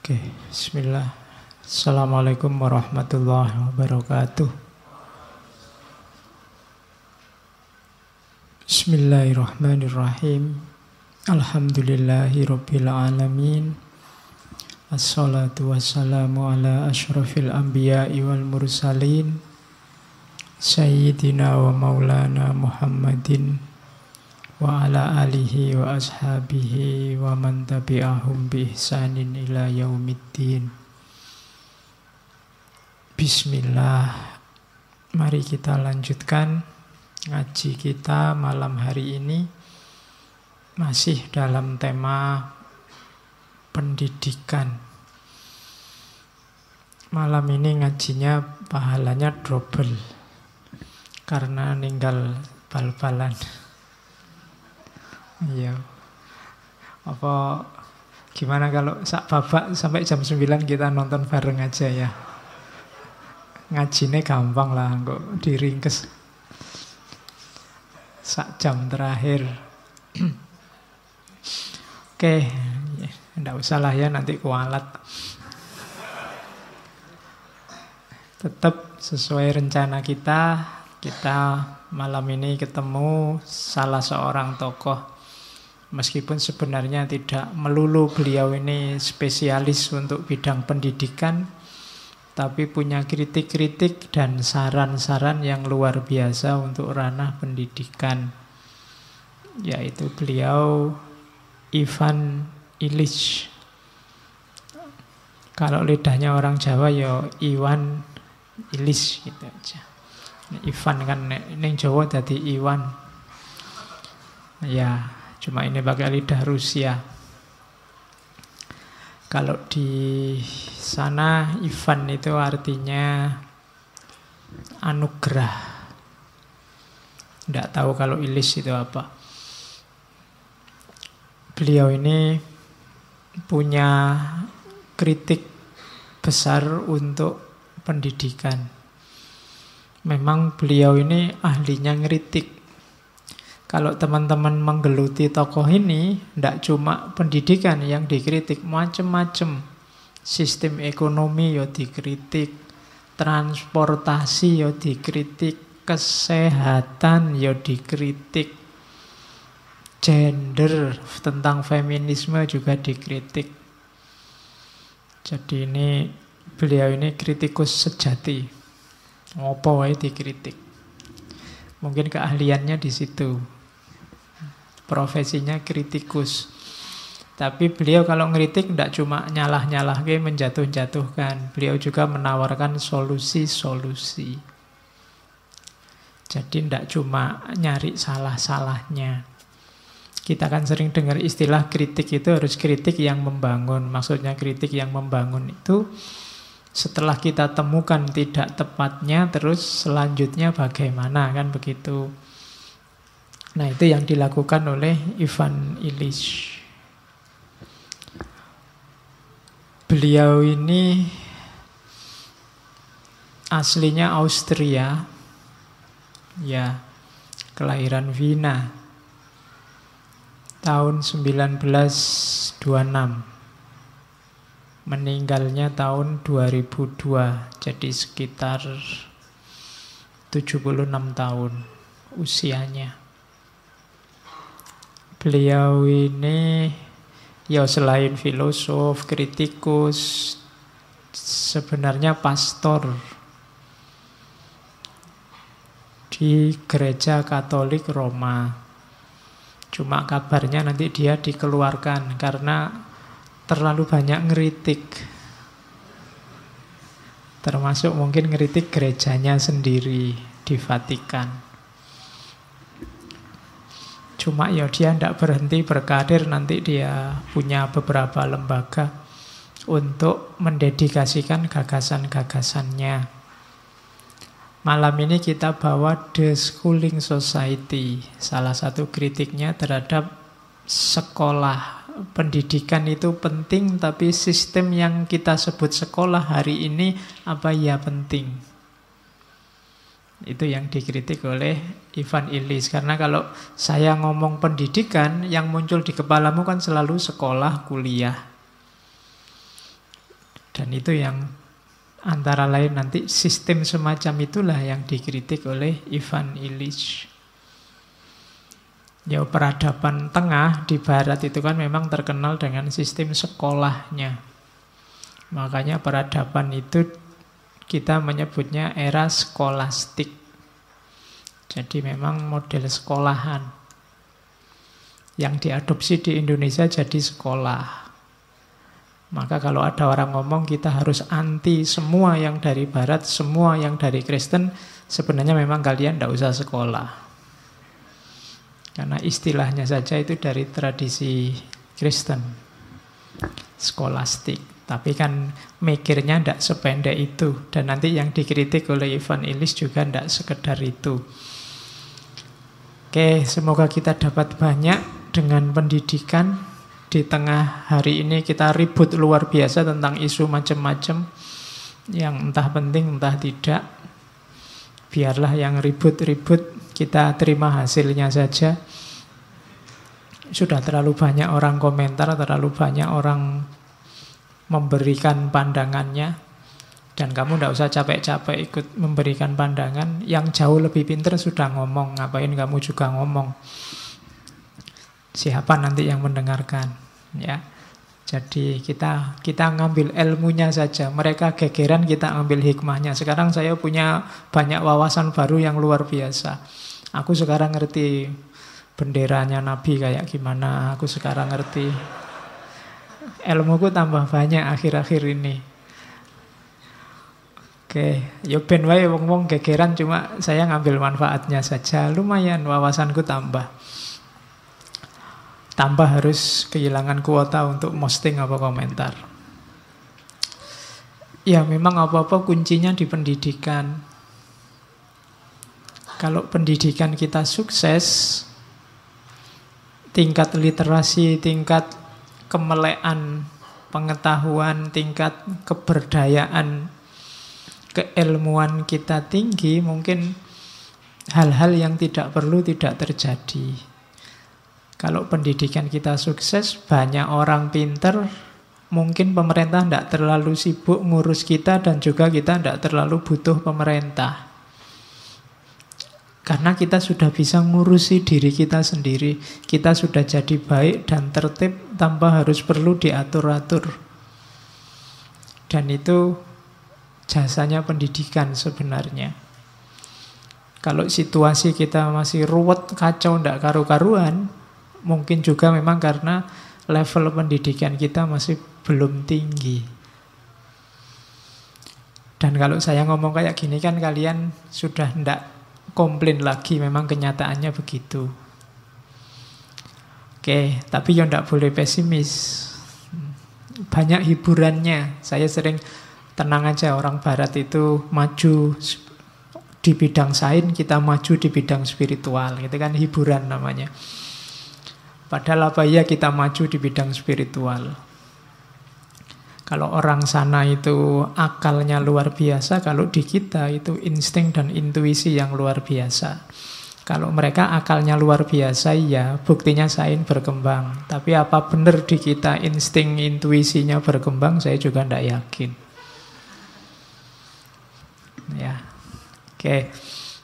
Oke, bismillah. Assalamualaikum warahmatullahi wabarakatuh. Bismillahirrahmanirrahim. Alhamdulillahirabbil alamin. Assalatu wassalamu ala asyrafil anbiya'i wal mursalin. Sayyidina wa maulana Muhammadin wa ala alihi wa ashabihi wa man tabi'ahum bi ihsanin ila yaumiddin. Bismillah. Mari kita lanjutkan ngaji kita malam hari ini. Masih dalam tema pendidikan. Malam ini ngajinya pahalanya double karena ninggal bal-balan. Iya. Apa gimana kalau sak babak sampai jam 9 kita nonton bareng aja ya. Ngajine gampang lah kok diringkes. Sak jam terakhir. Oke, enggak usah lah ya nanti kualat. Tetap sesuai rencana kita malam ini ketemu salah seorang tokoh. Meskipun sebenarnya tidak melulu beliau ini spesialis untuk bidang pendidikan, tapi punya kritik-kritik dan saran-saran yang luar biasa untuk ranah pendidikan. Yaitu beliau Ivan Illich. Kalau lidahnya orang Jawa ya Iwan Illich gitu aja. Ivan kan ning Jawa jadi Iwan. Ya, cuma ini pakai lidah Rusia. Kalau di sana Ivan itu artinya anugerah. Tidak tahu kalau Illich itu apa. Beliau ini punya kritik besar untuk pendidikan. Memang beliau ini ahlinya ngeritik. Kalau teman-teman menggeluti tokoh ini, tidak cuma pendidikan yang dikritik, macam-macam. Sistem ekonomi ya dikritik, transportasi ya dikritik, kesehatan ya dikritik, gender tentang feminisme juga dikritik. Jadi ini beliau ini kritikus sejati. Ngopo wae dikritik. Mungkin keahliannya di situ. Profesinya kritikus. Tapi beliau kalau ngeritik tidak cuma nyalah-nyalah menjatuh-jatuhkan. Beliau juga menawarkan solusi-solusi. Jadi tidak cuma nyari salah-salahnya. Kita kan sering dengar istilah kritik itu harus kritik yang membangun. Maksudnya kritik yang membangun itu setelah kita temukan tidak tepatnya, terus selanjutnya bagaimana, kan begitu. Nah, itu yang dilakukan oleh Ivan Illich. Beliau ini aslinya Austria. Ya, kelahiran Wina. Tahun 1926. Meninggalnya tahun 2002. Jadi sekitar 76 tahun usianya. Beliau ini ya selain filosof, kritikus, sebenarnya pastor di gereja Katolik Roma. Cuma kabarnya nanti dia dikeluarkan karena terlalu banyak ngeritik. Termasuk mungkin ngeritik gerejanya sendiri di Vatikan. Cuma ya dia tidak berhenti berkarir, nanti dia punya beberapa lembaga untuk mendedikasikan gagasan-gagasannya. Malam ini kita bawa The Schooling Society. Salah satu kritiknya terhadap sekolah. Pendidikan itu penting, tapi sistem yang kita sebut sekolah hari ini apa ya penting? Itu yang dikritik oleh Ivan Illich. Karena kalau saya ngomong pendidikan, yang muncul di kepalamu kan selalu sekolah, kuliah. Dan itu yang antara lain nanti sistem semacam itulah yang dikritik oleh Ivan Illich. Ya, peradaban tengah di barat itu kan memang terkenal dengan sistem sekolahnya. Makanya peradaban itu kita menyebutnya era skolastik. Jadi memang model sekolahan. Yang diadopsi di Indonesia jadi sekolah. Maka kalau ada orang ngomong kita harus anti semua yang dari barat, semua yang dari Kristen, sebenarnya memang kalian tidak usah sekolah. Karena istilahnya saja itu dari tradisi Kristen, skolastik. Tapi kan mikirnya tidak sependek itu. Dan nanti yang dikritik oleh Ivan Illich juga tidak sekedar itu. Oke, semoga kita dapat banyak dengan pendidikan. Di tengah hari ini kita ribut luar biasa tentang isu macam-macam yang entah penting entah tidak. Biarlah yang ribut-ribut, kita terima hasilnya saja. Sudah terlalu banyak orang komentar, terlalu banyak orang memberikan pandangannya. Dan kamu tidak usah capek-capek ikut memberikan pandangan. Yang jauh lebih pintar sudah ngomong, ngapain kamu juga ngomong. Siapa nanti yang mendengarkan, ya. Jadi kita ngambil ilmunya saja. Mereka gegeran, kita ambil hikmahnya. Sekarang saya punya banyak wawasan baru yang luar biasa. Aku sekarang ngerti benderanya Nabi kayak gimana. Aku sekarang ngerti. Ilmuku tambah banyak akhir-akhir ini. Oke, yo ben wae wong-wong gegeran, cuma saya ngambil manfaatnya saja. Lumayan wawasanku tambah. Tambah harus kehilangan kuota untuk posting apa komentar. Ya memang apa-apa kuncinya di pendidikan. Kalau pendidikan kita sukses, tingkat literasi, tingkat kemelekan pengetahuan, tingkat keberdayaan, keilmuan kita tinggi, mungkin hal-hal yang tidak perlu tidak terjadi. Kalau pendidikan kita sukses, banyak orang pinter, mungkin pemerintah tidak terlalu sibuk ngurus kita dan juga kita tidak terlalu butuh pemerintah. Karena kita sudah bisa ngurusi diri kita sendiri. Kita sudah jadi baik dan tertib tanpa harus perlu diatur-atur. Dan itu jasanya pendidikan sebenarnya. Kalau situasi kita masih ruwet, kacau, tidak karu-karuan, mungkin juga memang karena level pendidikan kita masih belum tinggi. Dan kalau saya ngomong kayak gini kan kalian sudah tidak komplain lagi, memang kenyataannya begitu. Oke, tapi ya tidak boleh pesimis. Banyak hiburannya. Saya sering tenang aja, orang barat itu maju di bidang sains, kita maju di bidang spiritual. Itu kan hiburan namanya. Padahal apa ya kita maju di bidang spiritual. Kalau orang sana itu akalnya luar biasa, kalau di kita itu insting dan intuisi yang luar biasa. Kalau mereka akalnya luar biasa, ya buktinya sains berkembang. Tapi apa benar di kita insting intuisinya berkembang, saya juga tidak yakin. Ya, oke.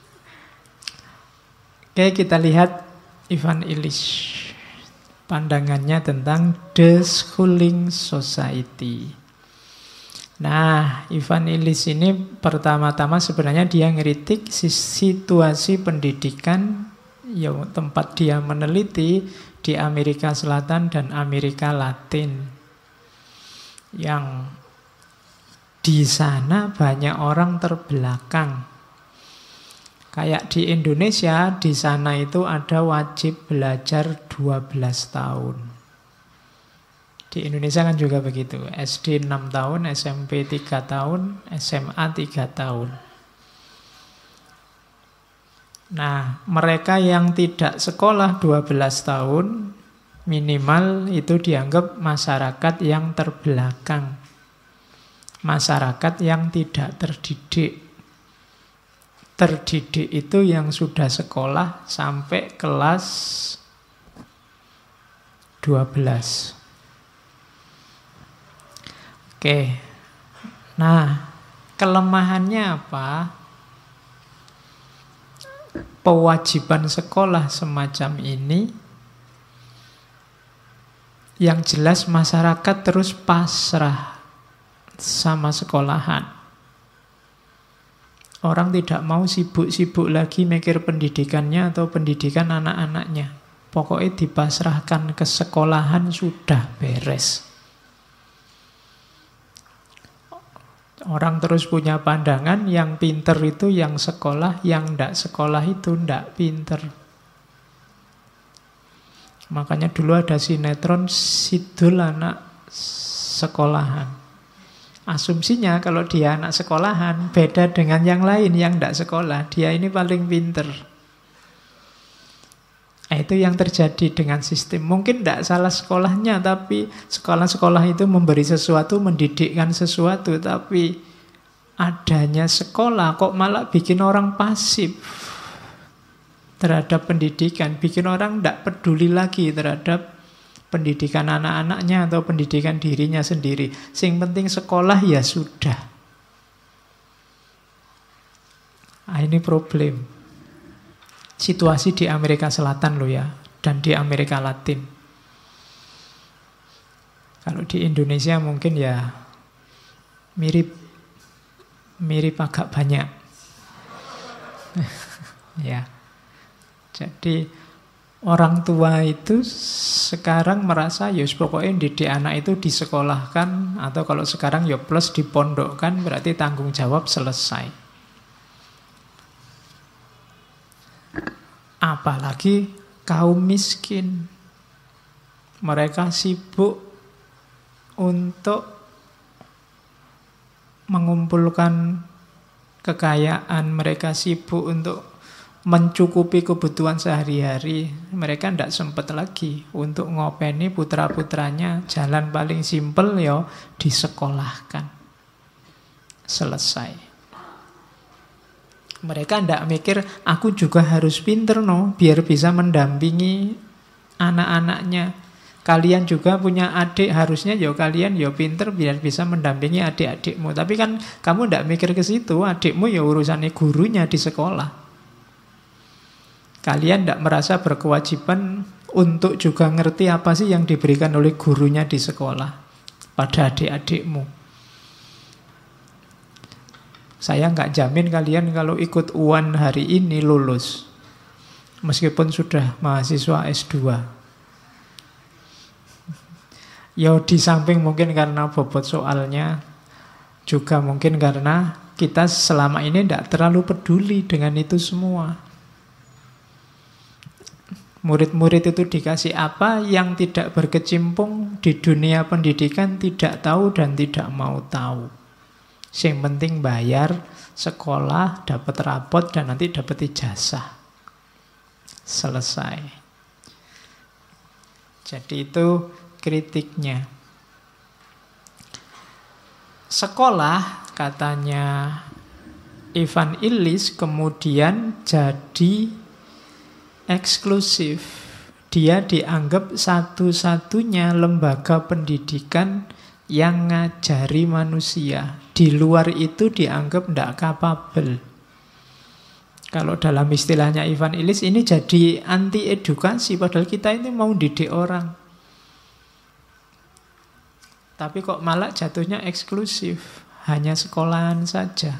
Oke, kita lihat Ivan Illich. Pandangannya tentang the schooling society. Nah, Ivan Illich ini pertama-tama sebenarnya dia ngeritik situasi pendidikan ya, tempat dia meneliti di Amerika Selatan dan Amerika Latin. Yang di sana banyak orang terbelakang. Kayak di Indonesia, di sana itu ada wajib belajar 12 tahun. Di Indonesia kan juga begitu. SD 6 tahun, SMP 3 tahun, SMA 3 tahun. Nah, mereka yang tidak sekolah 12 tahun, minimal itu dianggap masyarakat yang terbelakang. Masyarakat yang tidak terdidik. Terdidik itu yang sudah sekolah sampai kelas 12. Oke, Nah, kelemahannya apa? Pewajiban sekolah semacam ini, yang jelas masyarakat terus pasrah sama sekolahan. Orang tidak mau sibuk-sibuk lagi mikir pendidikannya atau pendidikan anak-anaknya. Pokoknya dipasrahkan ke sekolahan sudah beres. Orang terus punya pandangan yang pinter itu yang sekolah, yang ndak sekolah itu ndak pinter. Makanya dulu ada sinetron Sidul anak sekolahan. Asumsinya kalau dia anak sekolahan beda dengan yang lain yang ndak sekolah. Dia ini paling pinter. Itu yang terjadi dengan sistem. Mungkin ndak salah sekolahnya, tapi sekolah-sekolah itu memberi sesuatu, mendidikkan sesuatu. Tapi adanya sekolah kok malah bikin orang pasif terhadap pendidikan. Bikin orang ndak peduli lagi terhadap pendidikan anak-anaknya atau pendidikan dirinya sendiri. Sing penting sekolah ya sudah. Ini problem. Situasi di Amerika Selatan loh ya, dan di Amerika Latin. Kalau di Indonesia mungkin ya mirip agak banyak. Ya. Jadi orang tua itu sekarang merasa ya pokoknya didik anak itu disekolahkan, atau kalau sekarang ya plus dipondokkan, berarti tanggung jawab selesai. Apalagi kaum miskin. Mereka sibuk untuk mengumpulkan kekayaan, mereka sibuk untuk mencukupi kebutuhan sehari-hari. Mereka tidak sempat lagi untuk ngopeni putra-putranya. Jalan paling simpel ya disekolahkan. Selesai. Mereka tidak mikir, aku juga harus pinter biar bisa mendampingi anak-anaknya. Kalian juga punya adik, harusnya ya kalian ya pinter biar bisa mendampingi adik-adikmu. Tapi kan kamu tidak mikir ke situ, adikmu ya urusannya gurunya di sekolah. Kalian tidak merasa berkewajiban untuk juga ngerti apa sih yang diberikan oleh gurunya di sekolah pada adik-adikmu. Saya nggak jamin kalian kalau ikut UAN hari ini lulus, meskipun sudah mahasiswa S2. Ya di samping mungkin karena bobot soalnya, juga mungkin karena kita selama ini tidak terlalu peduli dengan itu semua. Murid-murid itu dikasih apa, yang tidak berkecimpung di dunia pendidikan tidak tahu dan tidak mau tahu. Yang penting bayar sekolah, dapat rapot, dan nanti dapat ijazah. Selesai. Jadi itu kritiknya. Sekolah, katanya Ivan Illis, kemudian jadi eksklusif. Dia dianggap satu-satunya lembaga pendidikan yang ngajari manusia. Di luar itu dianggap tidak kapabel. Kalau dalam istilahnya Ivan Illis, ini jadi anti edukasi. Padahal kita ini mau didik orang. Tapi kok malah jatuhnya eksklusif. Hanya sekolahan saja.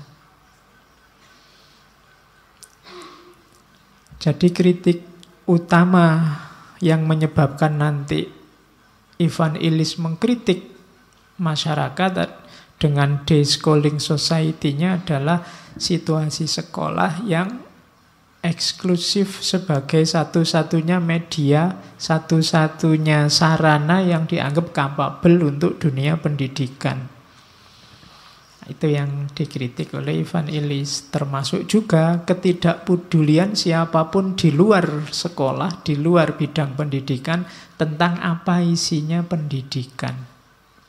Jadi kritik utama yang menyebabkan nanti Ivan Illis mengkritik masyarakat dengan deschooling society-nya adalah situasi sekolah yang eksklusif sebagai satu-satunya media, satu-satunya sarana yang dianggap kapabel untuk dunia pendidikan. Itu yang dikritik oleh Ivan Illis. Termasuk juga ketidakpedulian siapapun di luar sekolah, di luar bidang pendidikan, tentang apa isinya pendidikan.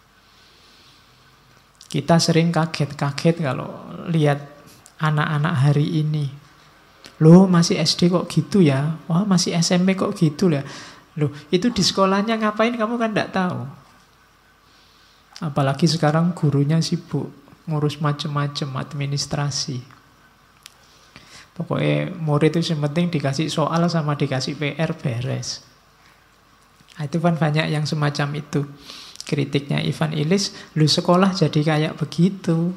Kita sering kaget-kaget kalau lihat anak-anak hari ini. Loh, masih SD kok gitu ya? Wah, masih SMP kok gitu ya? Loh, itu di sekolahnya ngapain kamu kan tidak tahu. Apalagi sekarang gurunya sibuk ngurus macem-macem administrasi. Pokoknya murid itu yang penting dikasih soal sama dikasih PR beres. Nah, itu kan banyak yang semacam itu. Kritiknya Ivan Illich, lu sekolah jadi kayak begitu.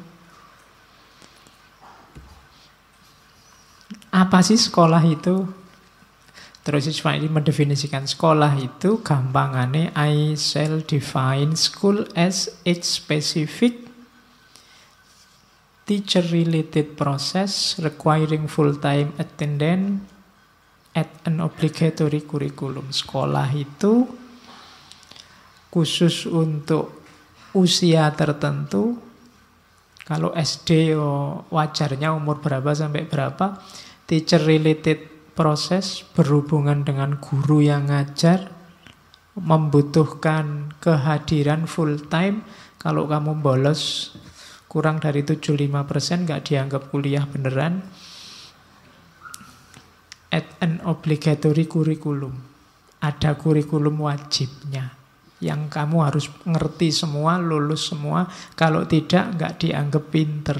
Apa sih sekolah itu? Terus Ivan Illich mendefinisikan sekolah itu gampangane I shall define school as its specific teacher-related process requiring full-time attendance at an obligatory curriculum. Sekolah itu khusus untuk usia tertentu. Kalau SD wajarnya umur berapa sampai berapa. Teacher-related process berhubungan dengan guru yang ngajar, membutuhkan kehadiran full-time. Kalau kamu bolos kurang dari 75% nggak dianggap kuliah beneran. At an obligatory curriculum. Ada kurikulum wajibnya. Yang kamu harus ngerti semua, lulus semua. Kalau tidak, nggak dianggap pinter.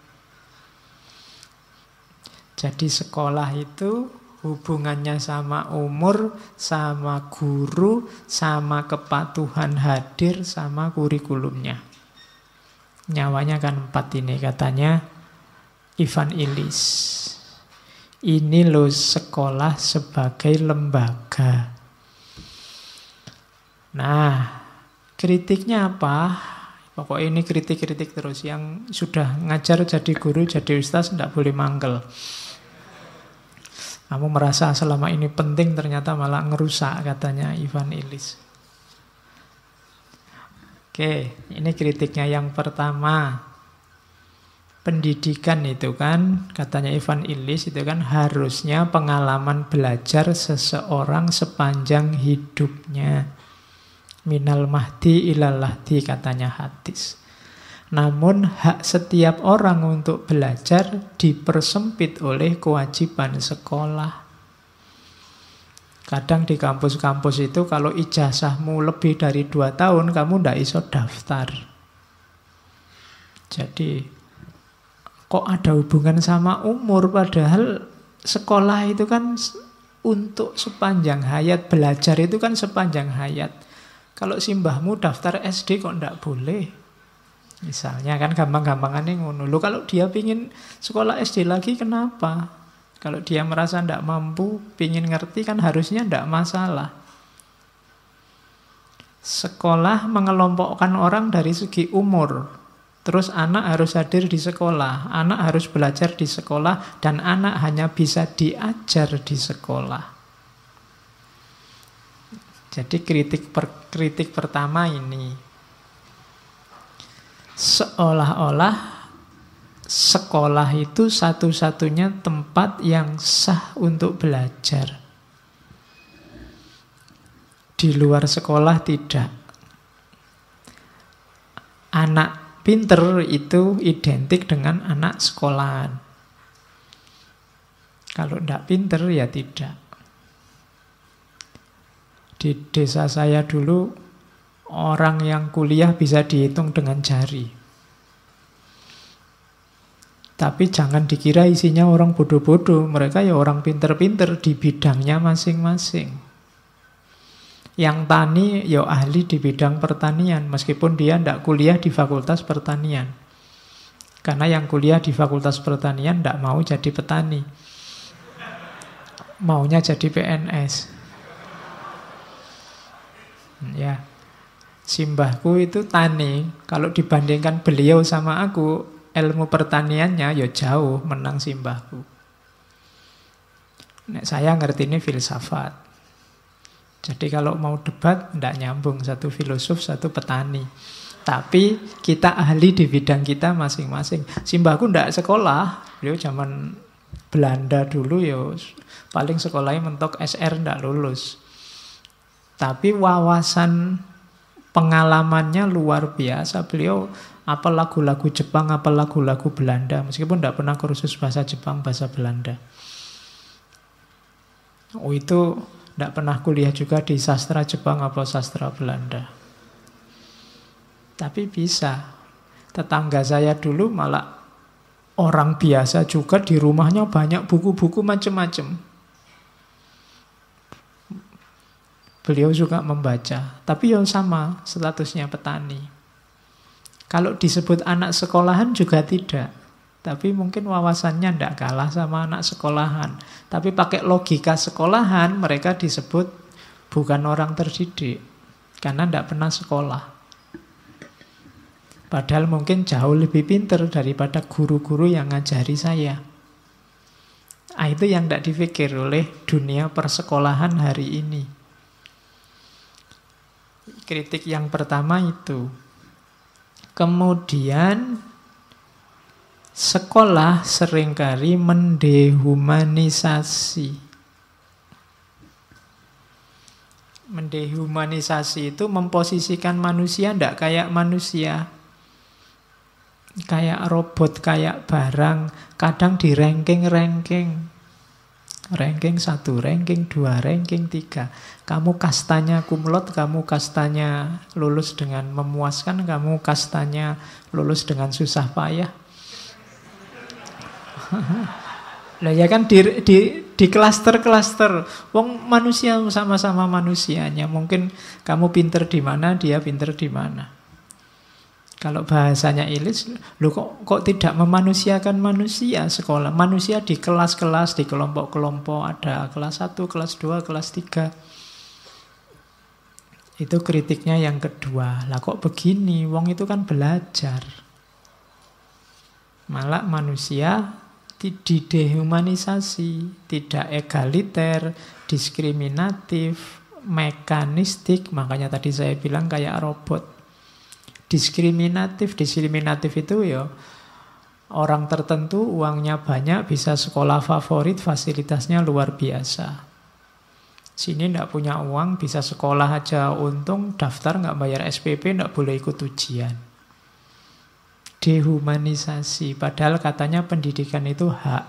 Jadi sekolah itu hubungannya sama umur, sama guru, sama kepatuhan hadir, sama kurikulumnya. Nyawanya kan 4 ini katanya Ivan Illich. Ini loh sekolah sebagai lembaga. Nah, kritiknya apa? Pokoknya ini kritik-kritik terus. Yang sudah ngajar jadi guru, jadi ustaz, tidak boleh mangkel. Kamu merasa selama ini penting, ternyata malah ngerusak, katanya Ivan Illich. Oke, ini kritiknya yang pertama. Pendidikan itu kan, katanya Ivan Illich, itu kan harusnya pengalaman belajar seseorang sepanjang hidupnya. Minal mahdi ilal lahdi, katanya hadis. Namun hak setiap orang untuk belajar dipersempit oleh kewajiban sekolah. Kadang di kampus-kampus itu kalau ijazahmu lebih dari 2 tahun, kamu ndak iso daftar. Jadi, kok ada hubungan sama umur? Padahal sekolah itu kan untuk sepanjang hayat. Belajar itu kan sepanjang hayat. Kalau simbahmu daftar SD kok ndak boleh? Misalnya kan gampang-gampangannya ngono. Loh, kalau dia pingin sekolah SD lagi, kenapa? Kalau dia merasa tidak mampu, pingin ngerti, kan harusnya tidak masalah. Sekolah mengelompokkan orang dari segi umur. Terus anak harus hadir di sekolah, anak harus belajar di sekolah, dan anak hanya bisa diajar di sekolah. Jadi kritik pertama ini. Seolah-olah sekolah itu satu-satunya tempat yang sah untuk belajar. Di luar sekolah tidak. Anak pinter itu identik dengan anak sekolahan. Kalau tidak pinter ya tidak. Di desa saya dulu, orang yang kuliah bisa dihitung dengan jari. Tapi jangan dikira isinya orang bodoh-bodoh. Mereka ya orang pinter-pinter di bidangnya masing-masing. Yang tani ya ahli di bidang pertanian, meskipun dia tidak kuliah di fakultas pertanian. Karena yang kuliah di fakultas pertanian tidak mau jadi petani. Maunya jadi PNS. Ya, simbahku itu tani. Kalau dibandingkan beliau sama aku, ilmu pertaniannya ya jauh menang simbahku. Nek saya ngerti ini filsafat. Jadi kalau mau debat, tidak nyambung. Satu filosof, satu petani. Tapi kita ahli di bidang kita masing-masing. Simbahku tidak sekolah. Beliau zaman Belanda dulu ya paling sekolahnya mentok SR, tidak lulus. Tapi wawasan pengalamannya luar biasa. Beliau apa lagu-lagu Jepang, apa lagu-lagu Belanda. Meskipun tidak pernah kursus bahasa Jepang, bahasa Belanda. Oh, itu tidak pernah kuliah juga di sastra Jepang apa sastra Belanda. Tapi bisa. Tetangga saya dulu malah orang biasa juga, di rumahnya banyak buku-buku macam-macam. Beliau suka membaca, tapi yang sama statusnya petani. Kalau disebut anak sekolahan juga tidak, tapi mungkin wawasannya tidak kalah sama anak sekolahan. Tapi pakai logika sekolahan, mereka disebut bukan orang terdidik, karena tidak pernah sekolah. Padahal mungkin jauh lebih pintar daripada guru-guru yang ngajari saya. Itu yang tidak dipikir oleh dunia persekolahan hari ini. Kritik yang pertama itu. Kemudian sekolah seringkali mendehumanisasi. Mendehumanisasi itu memposisikan manusia tidak kayak manusia. Kayak robot, kayak barang. Kadang di ranking-ranking. Ranking 1, ranking 2, ranking 3. Kamu kastanya kumlot, kamu kastanya lulus dengan memuaskan, kamu kastanya lulus dengan susah payah. Lah ya kan di klaster-klaster. Wong manusia sama-sama manusianya. Mungkin kamu pinter di mana, dia pinter di mana. Kalau bahasanya Illich, lu kok tidak memanusiakan manusia sekolah? Manusia di kelas-kelas, di kelompok-kelompok, ada kelas 1, kelas 2, kelas 3. Itu kritiknya yang kedua. Lah kok begini? Wong itu kan belajar. Malah manusia didehumanisasi, tidak egaliter, diskriminatif, mekanistik. Makanya tadi saya bilang kayak robot. Diskriminatif itu ya orang tertentu uangnya banyak, bisa sekolah favorit, fasilitasnya luar biasa. Sini tidak punya uang, bisa sekolah aja untung, daftar nggak bayar SPP, nggak boleh ikut ujian. Dehumanisasi, padahal katanya pendidikan itu hak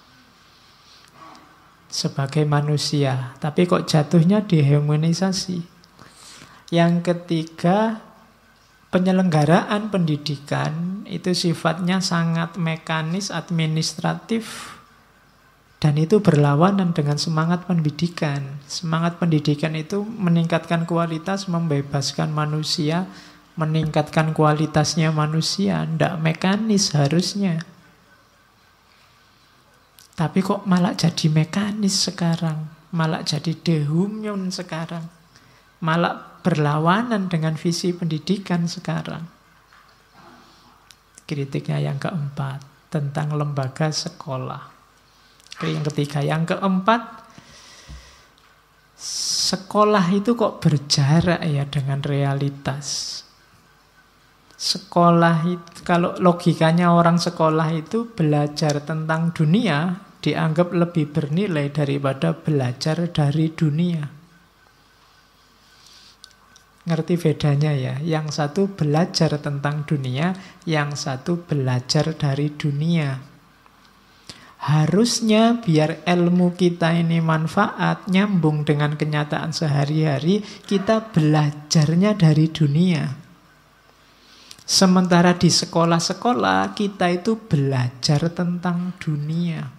sebagai manusia, tapi kok jatuhnya dehumanisasi. Yang ketiga, penyelenggaraan pendidikan itu sifatnya sangat mekanis, administratif, dan itu berlawanan dengan semangat pendidikan. Semangat pendidikan itu meningkatkan kualitas, membebaskan manusia, meningkatkan kualitasnya manusia, tidak mekanis harusnya. Tapi kok malah jadi mekanis sekarang, malah jadi dehuman sekarang, malah berlawanan dengan visi pendidikan sekarang. Kritiknya yang keempat, tentang lembaga sekolah. Yang ketiga, yang keempat, sekolah itu kok berjarak ya dengan realitas. Sekolah itu, kalau logikanya orang sekolah itu belajar tentang dunia, dianggap lebih bernilai daripada belajar dari dunia. Ngerti bedanya ya? Yang satu belajar tentang dunia, yang satu belajar dari dunia. Harusnya biar ilmu kita ini manfaat, nyambung dengan kenyataan sehari-hari, kita belajarnya dari dunia. Sementara di sekolah-sekolah kita itu belajar tentang dunia.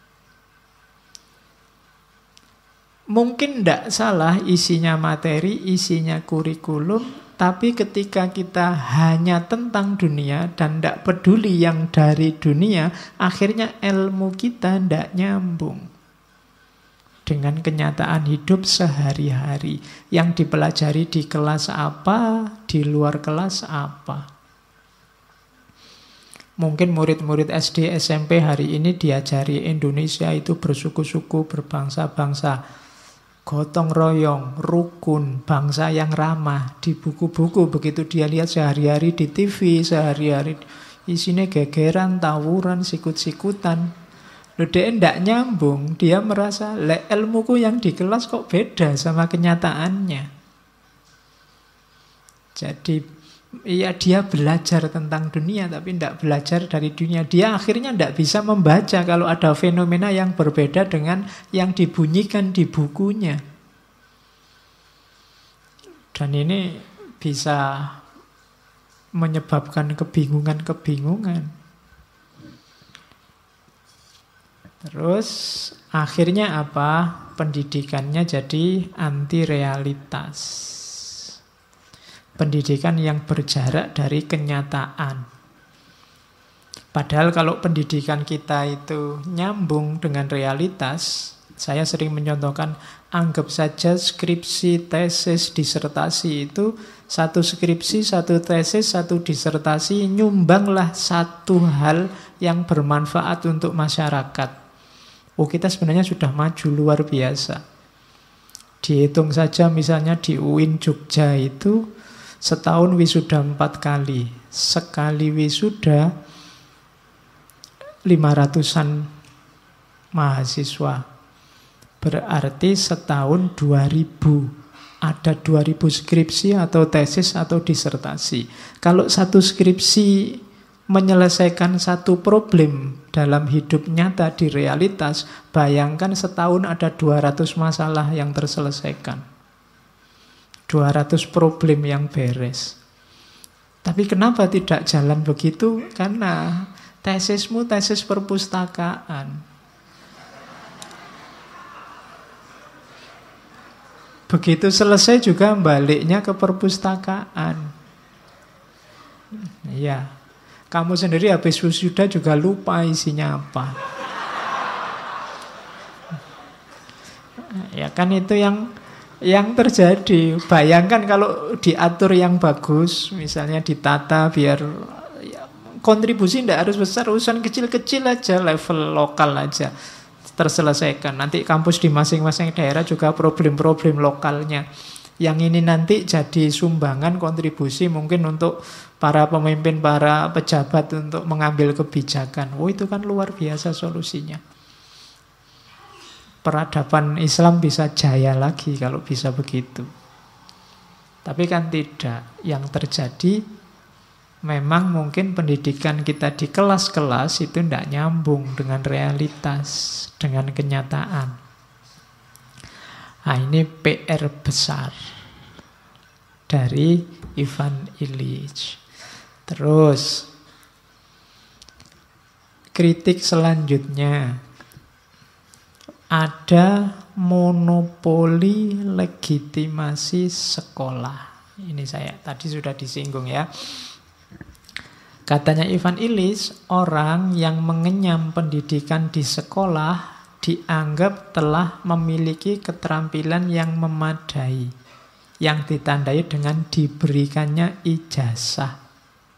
Mungkin tidak salah isinya materi, isinya kurikulum, tapi ketika kita hanya tentang dunia dan tidak peduli yang dari dunia, akhirnya ilmu kita tidak nyambung dengan kenyataan hidup sehari-hari. Yang dipelajari di kelas apa, di luar kelas apa. Mungkin murid-murid SD, SMP hari ini diajari Indonesia itu bersuku-suku, berbangsa-bangsa, gotong royong, rukun, bangsa yang ramah. Di buku-buku begitu dia lihat sehari-hari di TV, sehari-hari isinya gegeran, tawuran, sikut-sikutan. Loh, dia tidak nyambung. Dia merasa, ilmuku yang di kelas kok beda sama kenyataannya. Jadi ya dia belajar tentang dunia tapi tidak belajar dari dunia. Dia akhirnya tidak bisa membaca kalau ada fenomena yang berbeda dengan yang dibunyikan di bukunya. Dan ini bisa menyebabkan kebingungan-kebingungan. Terus akhirnya apa? Pendidikannya jadi anti realitas. Pendidikan yang berjarak dari kenyataan. Padahal kalau pendidikan kita itu nyambung dengan realitas, saya sering menyontohkan, anggap saja skripsi, tesis, disertasi itu satu skripsi, satu tesis, satu disertasi, nyumbanglah satu hal yang bermanfaat untuk masyarakat. Oh, kita sebenarnya sudah maju luar biasa. Dihitung saja misalnya di UIN Jogja itu setahun wisuda 4 kali. Sekali wisuda 500-an mahasiswa. Berarti setahun 2000. Ada 2000 skripsi atau tesis atau disertasi. Kalau satu skripsi menyelesaikan satu problem dalam hidup nyata di realitas, bayangkan setahun ada 200 masalah yang terselesaikan. 200 problem yang beres. Tapi kenapa tidak jalan begitu? Karena tesismu tesis perpustakaan. Begitu selesai juga baliknya ke perpustakaan. Ya, kamu sendiri habis wisuda juga lupa isinya apa. Ya kan itu yang terjadi. Bayangkan kalau diatur yang bagus, misalnya ditata biar ya, kontribusi tidak harus besar, urusan kecil-kecil aja, level lokal aja terselesaikan. Nanti kampus di masing-masing daerah juga problem-problem lokalnya. Yang ini nanti jadi sumbangan kontribusi mungkin untuk para pemimpin, para pejabat untuk mengambil kebijakan. Oh, itu kan luar biasa solusinya. Peradaban Islam bisa jaya lagi kalau bisa begitu. Tapi kan tidak. Yang terjadi memang mungkin pendidikan kita di kelas-kelas itu tidak nyambung dengan realitas, dengan kenyataan. Nah, ini PR besar dari Ivan Illich. Terus, kritik selanjutnya. Ada monopoli legitimasi sekolah. Ini saya tadi sudah disinggung ya. Katanya Ivan Illich, orang yang mengenyam pendidikan di sekolah dianggap telah memiliki keterampilan yang memadai, yang ditandai dengan diberikannya ijazah.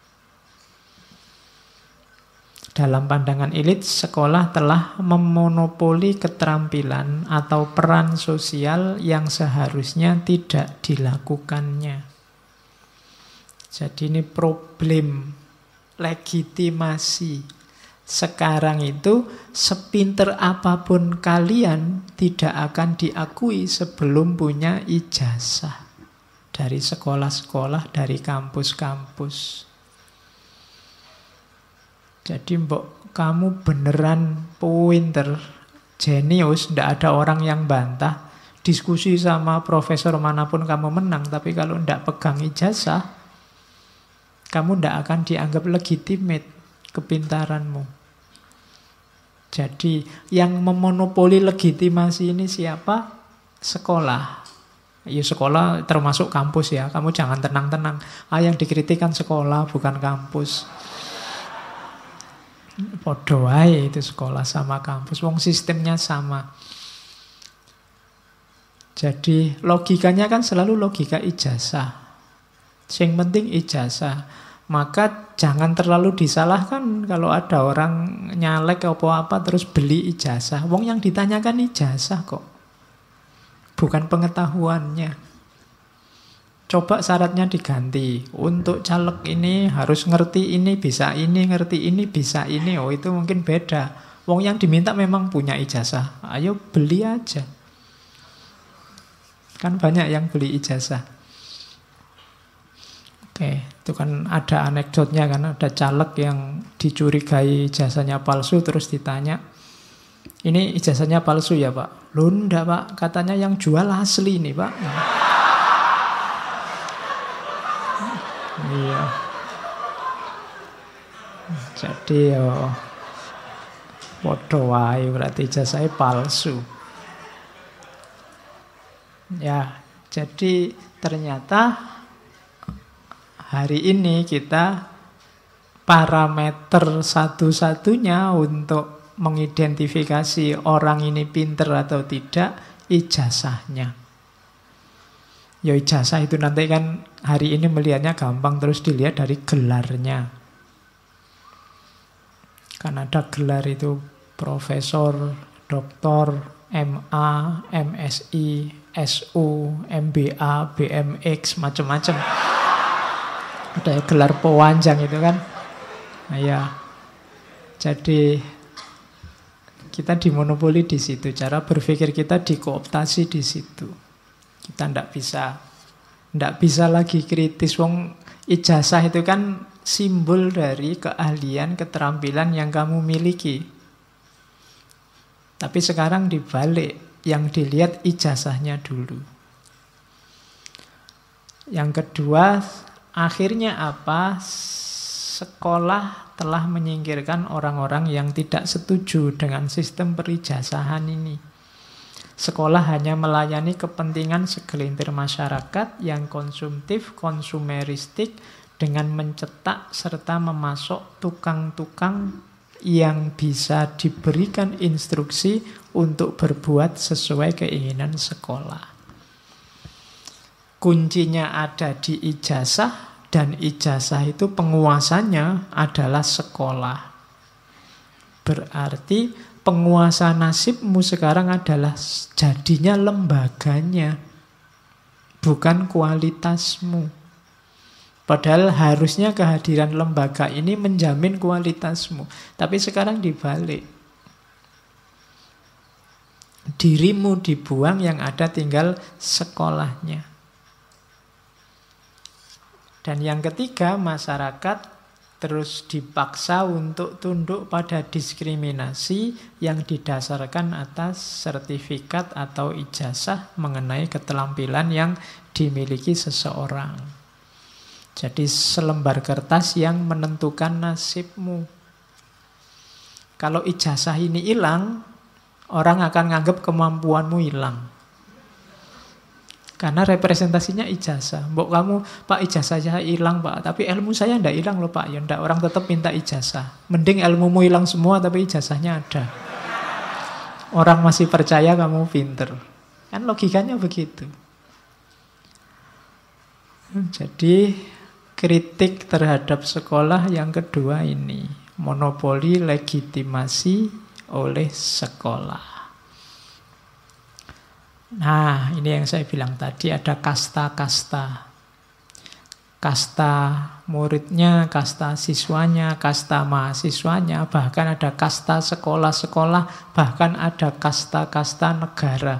Dalam pandangan Illich, sekolah telah memonopoli keterampilan atau peran sosial yang seharusnya tidak dilakukannya. Jadi ini problem legitimasi. Sekarang itu sepinter apapun kalian tidak akan diakui sebelum punya ijazah dari sekolah-sekolah, dari kampus-kampus. Jadi mbok kamu beneran pinter, jenius, ndak ada orang yang bantah. Diskusi sama profesor manapun kamu menang, tapi kalau ndak pegang ijazah, kamu ndak akan dianggap legitimate kepintaranmu. Jadi yang memonopoli legitimasi ini siapa? Sekolah. Ya sekolah termasuk kampus ya. Kamu jangan tenang-tenang. Yang dikritikan sekolah bukan kampus. Podo ae itu sekolah sama kampus. Wong sistemnya sama. Jadi logikanya kan selalu logika ijazah. Yang penting ijazah. Maka jangan terlalu disalahkan kalau ada orang nyalek apa-apa terus beli ijazah. Wong yang ditanyakan ijazah kok. Bukan pengetahuannya. Coba syaratnya diganti. Untuk caleg ini harus ngerti ini, bisa ini, ngerti ini, bisa ini. Oh itu mungkin beda. Wong yang diminta memang punya ijazah. Ayo beli aja. Kan banyak yang beli ijazah. Oke, itu kan ada anekdotnya kan. Ada caleg yang dicurigai ijazahnya palsu terus ditanya. Ini ijazahnya palsu ya Pak? Loh enggak Pak, katanya yang jual asli nih Pak. Iya. Jadi padha wae berarti ijazahnya palsu. Ya, jadi ternyata hari ini kita parameter satu-satunya untuk mengidentifikasi orang ini pinter atau tidak, ijazahnya. Ya ijazah itu nanti kan hari ini melihatnya gampang, terus dilihat dari gelarnya. Kan ada gelar itu profesor, doktor, MA, MSI, SU, MBA, BMX, macam-macam. Ada gelar pewanjang itu kan. Nah, ya. Jadi kita dimonopoli di situ. Cara berpikir kita dikooptasi di situ. Kita ndak bisa lagi kritis. Wong ijazah itu kan simbol dari keahlian, keterampilan yang kamu miliki. Tapi sekarang dibalik, yang dilihat ijazahnya dulu. Yang kedua, akhirnya apa? Sekolah telah menyingkirkan orang-orang yang tidak setuju dengan sistem perijazahan ini. Sekolah hanya melayani kepentingan segelintir masyarakat yang konsumtif, konsumeristik, dengan mencetak serta memasok tukang-tukang yang bisa diberikan instruksi untuk berbuat sesuai keinginan sekolah. Kuncinya ada di ijazah, dan ijazah itu penguasanya adalah sekolah. Berarti penguasa nasibmu sekarang adalah jadinya lembaganya, bukan kualitasmu. Padahal harusnya kehadiran lembaga ini menjamin kualitasmu. Tapi sekarang dibalik. Dirimu dibuang, yang ada tinggal sekolahnya. Dan yang ketiga, masyarakat terus dipaksa untuk tunduk pada diskriminasi yang didasarkan atas sertifikat atau ijazah mengenai keterampilan yang dimiliki seseorang. Jadi selembar kertas yang menentukan nasibmu. Kalau ijazah ini hilang, orang akan menganggap kemampuanmu hilang. Karena representasinya ijazah. Mbok kamu, Pak, ijazah saya hilang, Pak. Tapi ilmu saya tidak hilang loh, Pak. Ya enggak, orang tetap minta ijazah. Mending ilmumu hilang semua tapi ijazahnya ada. Orang masih percaya kamu pinter. Kan logikanya begitu. Jadi kritik terhadap sekolah yang kedua ini, monopoli legitimasi oleh sekolah. Nah, ini yang saya bilang tadi, ada kasta-kasta. Kasta muridnya, kasta siswanya, kasta mahasiswanya, bahkan ada kasta sekolah-sekolah, bahkan ada kasta-kasta negara.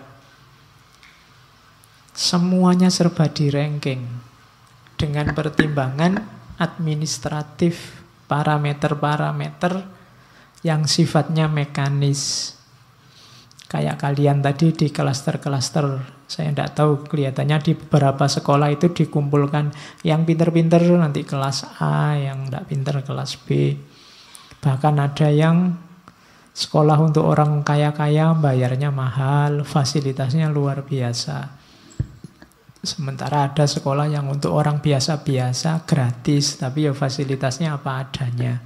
Semuanya serba di-ranking dengan pertimbangan administratif, parameter-parameter yang sifatnya mekanis. Kayak kalian tadi di klaster-klaster, saya tidak tahu, kelihatannya di beberapa sekolah itu dikumpulkan yang pinter-pinter nanti kelas A, yang tidak pinter kelas B. Bahkan ada yang sekolah untuk orang kaya-kaya, bayarnya mahal, fasilitasnya luar biasa. Sementara ada sekolah yang untuk orang biasa-biasa, gratis, tapi ya fasilitasnya apa adanya.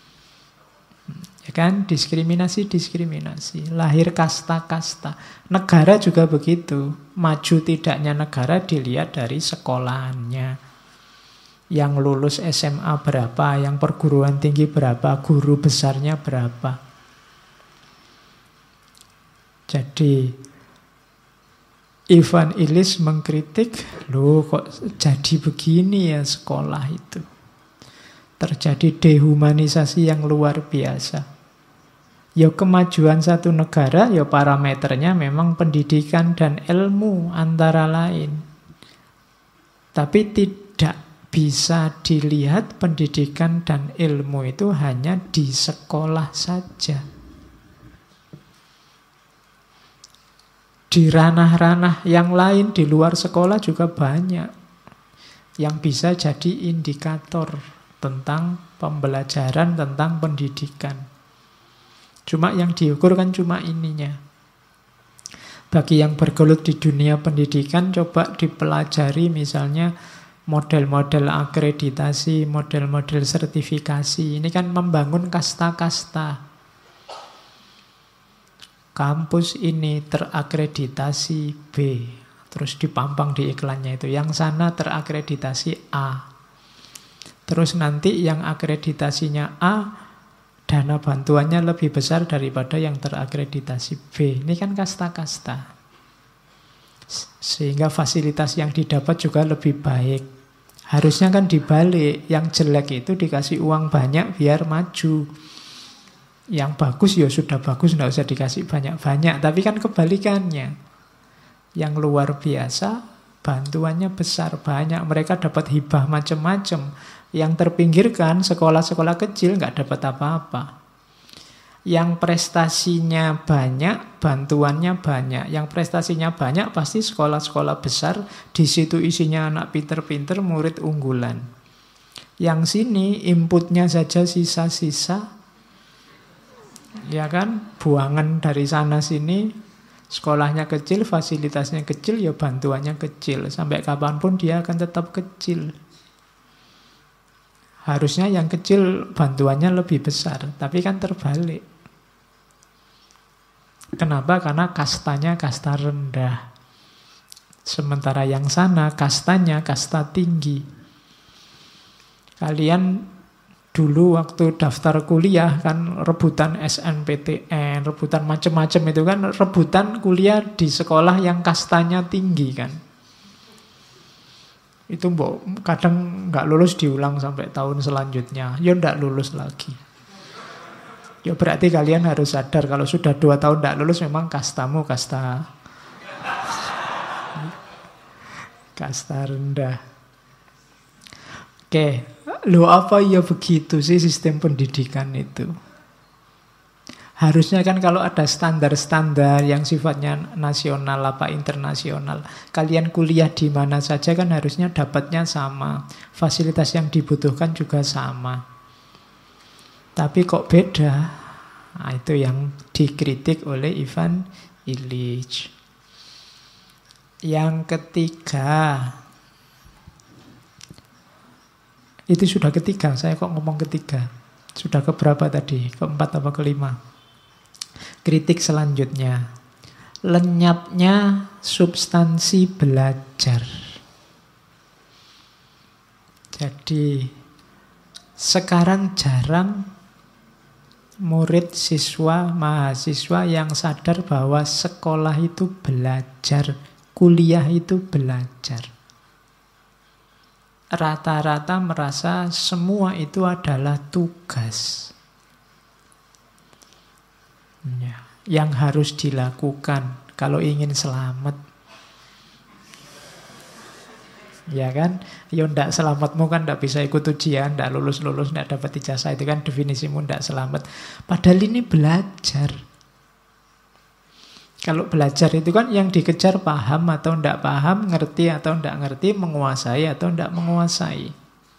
Ya kan, diskriminasi. Lahir kasta-kasta. Negara juga begitu. Maju tidaknya negara dilihat dari sekolahannya. Yang lulus SMA berapa, yang perguruan tinggi berapa, guru besarnya berapa. Jadi Ivan Illich mengkritik, loh kok jadi begini ya sekolah itu. Terjadi dehumanisasi yang luar biasa. Ya kemajuan satu negara, ya parameternya memang pendidikan dan ilmu antara lain. Tapi tidak bisa dilihat pendidikan dan ilmu itu hanya di sekolah saja. Di ranah-ranah yang lain di luar sekolah juga banyak yang bisa jadi indikator tentang pembelajaran, tentang pendidikan. Cuma yang diukur kan cuma ininya. Bagi yang bergelut di dunia pendidikan, coba dipelajari misalnya model-model akreditasi, model-model sertifikasi. Ini kan membangun kasta-kasta. Kampus ini terakreditasi B, terus dipampang di iklannya itu. Yang sana terakreditasi A. Terus nanti yang akreditasinya A, dana bantuannya lebih besar daripada yang terakreditasi B. Ini kan kasta-kasta. Sehingga fasilitas yang didapat juga lebih baik. Harusnya kan dibalik, yang jelek itu dikasih uang banyak biar maju. Yang bagus ya sudah bagus, nggak usah dikasih banyak-banyak. Tapi kan kebalikannya. Yang luar biasa, bantuannya besar, banyak. Mereka dapat hibah macam-macam. Yang terpinggirkan, sekolah-sekolah kecil nggak dapat apa-apa. Yang prestasinya banyak, bantuannya banyak. Yang prestasinya banyak pasti sekolah-sekolah besar. Di situ isinya anak pinter-pinter, murid unggulan. Yang sini inputnya saja sisa-sisa. Ya kan, buangan dari sana sini. Sekolahnya kecil, fasilitasnya kecil, ya bantuannya kecil. Sampai kapanpun dia akan tetap kecil. Harusnya yang kecil bantuannya lebih besar. Tapi kan terbalik. Kenapa? Karena kastanya kasta rendah. Sementara yang sana kastanya kasta tinggi. Kalian dulu waktu daftar kuliah kan rebutan SNPTN, rebutan macam-macam itu kan rebutan kuliah di sekolah yang kastanya tinggi kan. Itu mbok kadang nggak lulus diulang sampai tahun selanjutnya. Ya nggak lulus lagi. Ya berarti kalian harus sadar kalau sudah 2 tahun tidak lulus memang kastamu kasta rendah. Oke, lo apa ya begitu sih sistem pendidikan itu? Harusnya kan kalau ada standar-standar yang sifatnya nasional apa internasional, kalian kuliah di mana saja kan harusnya dapatnya sama, fasilitas yang dibutuhkan juga sama. Tapi kok beda? Nah, itu yang dikritik oleh Ivan Illich. Yang ketiga, itu sudah ketiga, saya kok ngomong ketiga. Sudah keberapa tadi? Keempat apa kelima? Kritik selanjutnya, lenyapnya substansi belajar. Jadi sekarang jarang murid, siswa, mahasiswa yang sadar bahwa sekolah itu belajar, kuliah itu belajar. Rata-rata merasa semua itu adalah tugas yang harus dilakukan kalau ingin selamat. Ya kan, ya ndak selamatmu kan ndak bisa ikut ujian, ndak lulus-lulus, ndak dapat ijazah, itu kan definisimu ndak selamat. Padahal ini belajar. Kalau belajar itu kan yang dikejar paham atau ndak paham, ngerti atau ndak ngerti, menguasai atau ndak menguasai.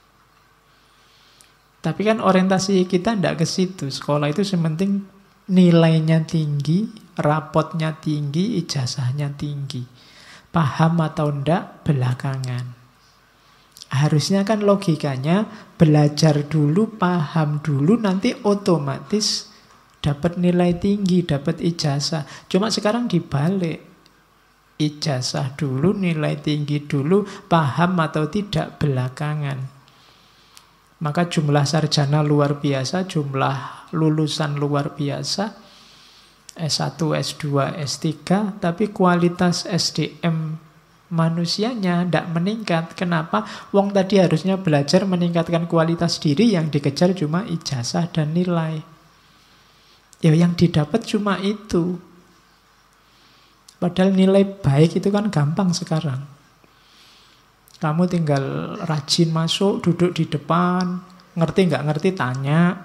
Tapi kan orientasi kita ndak ke situ. Sekolah itu sementing nilainya tinggi, rapotnya tinggi, ijazahnya tinggi. Paham atau ndak belakangan. Harusnya kan logikanya belajar dulu, paham dulu, nanti otomatis dapat nilai tinggi, dapat ijazah. Cuma sekarang dibalik. Ijazah dulu, nilai tinggi dulu, paham atau tidak belakangan. Maka jumlah sarjana luar biasa, jumlah lulusan luar biasa, S1, S2, S3, tapi kualitas SDM manusianya tidak meningkat. Kenapa? Wong tadi harusnya belajar meningkatkan kualitas diri, yang dikejar cuma ijazah dan nilai. Ya yang didapat cuma itu. Padahal nilai baik itu kan gampang sekarang. Kamu tinggal rajin masuk, duduk di depan, ngerti nggak ngerti tanya.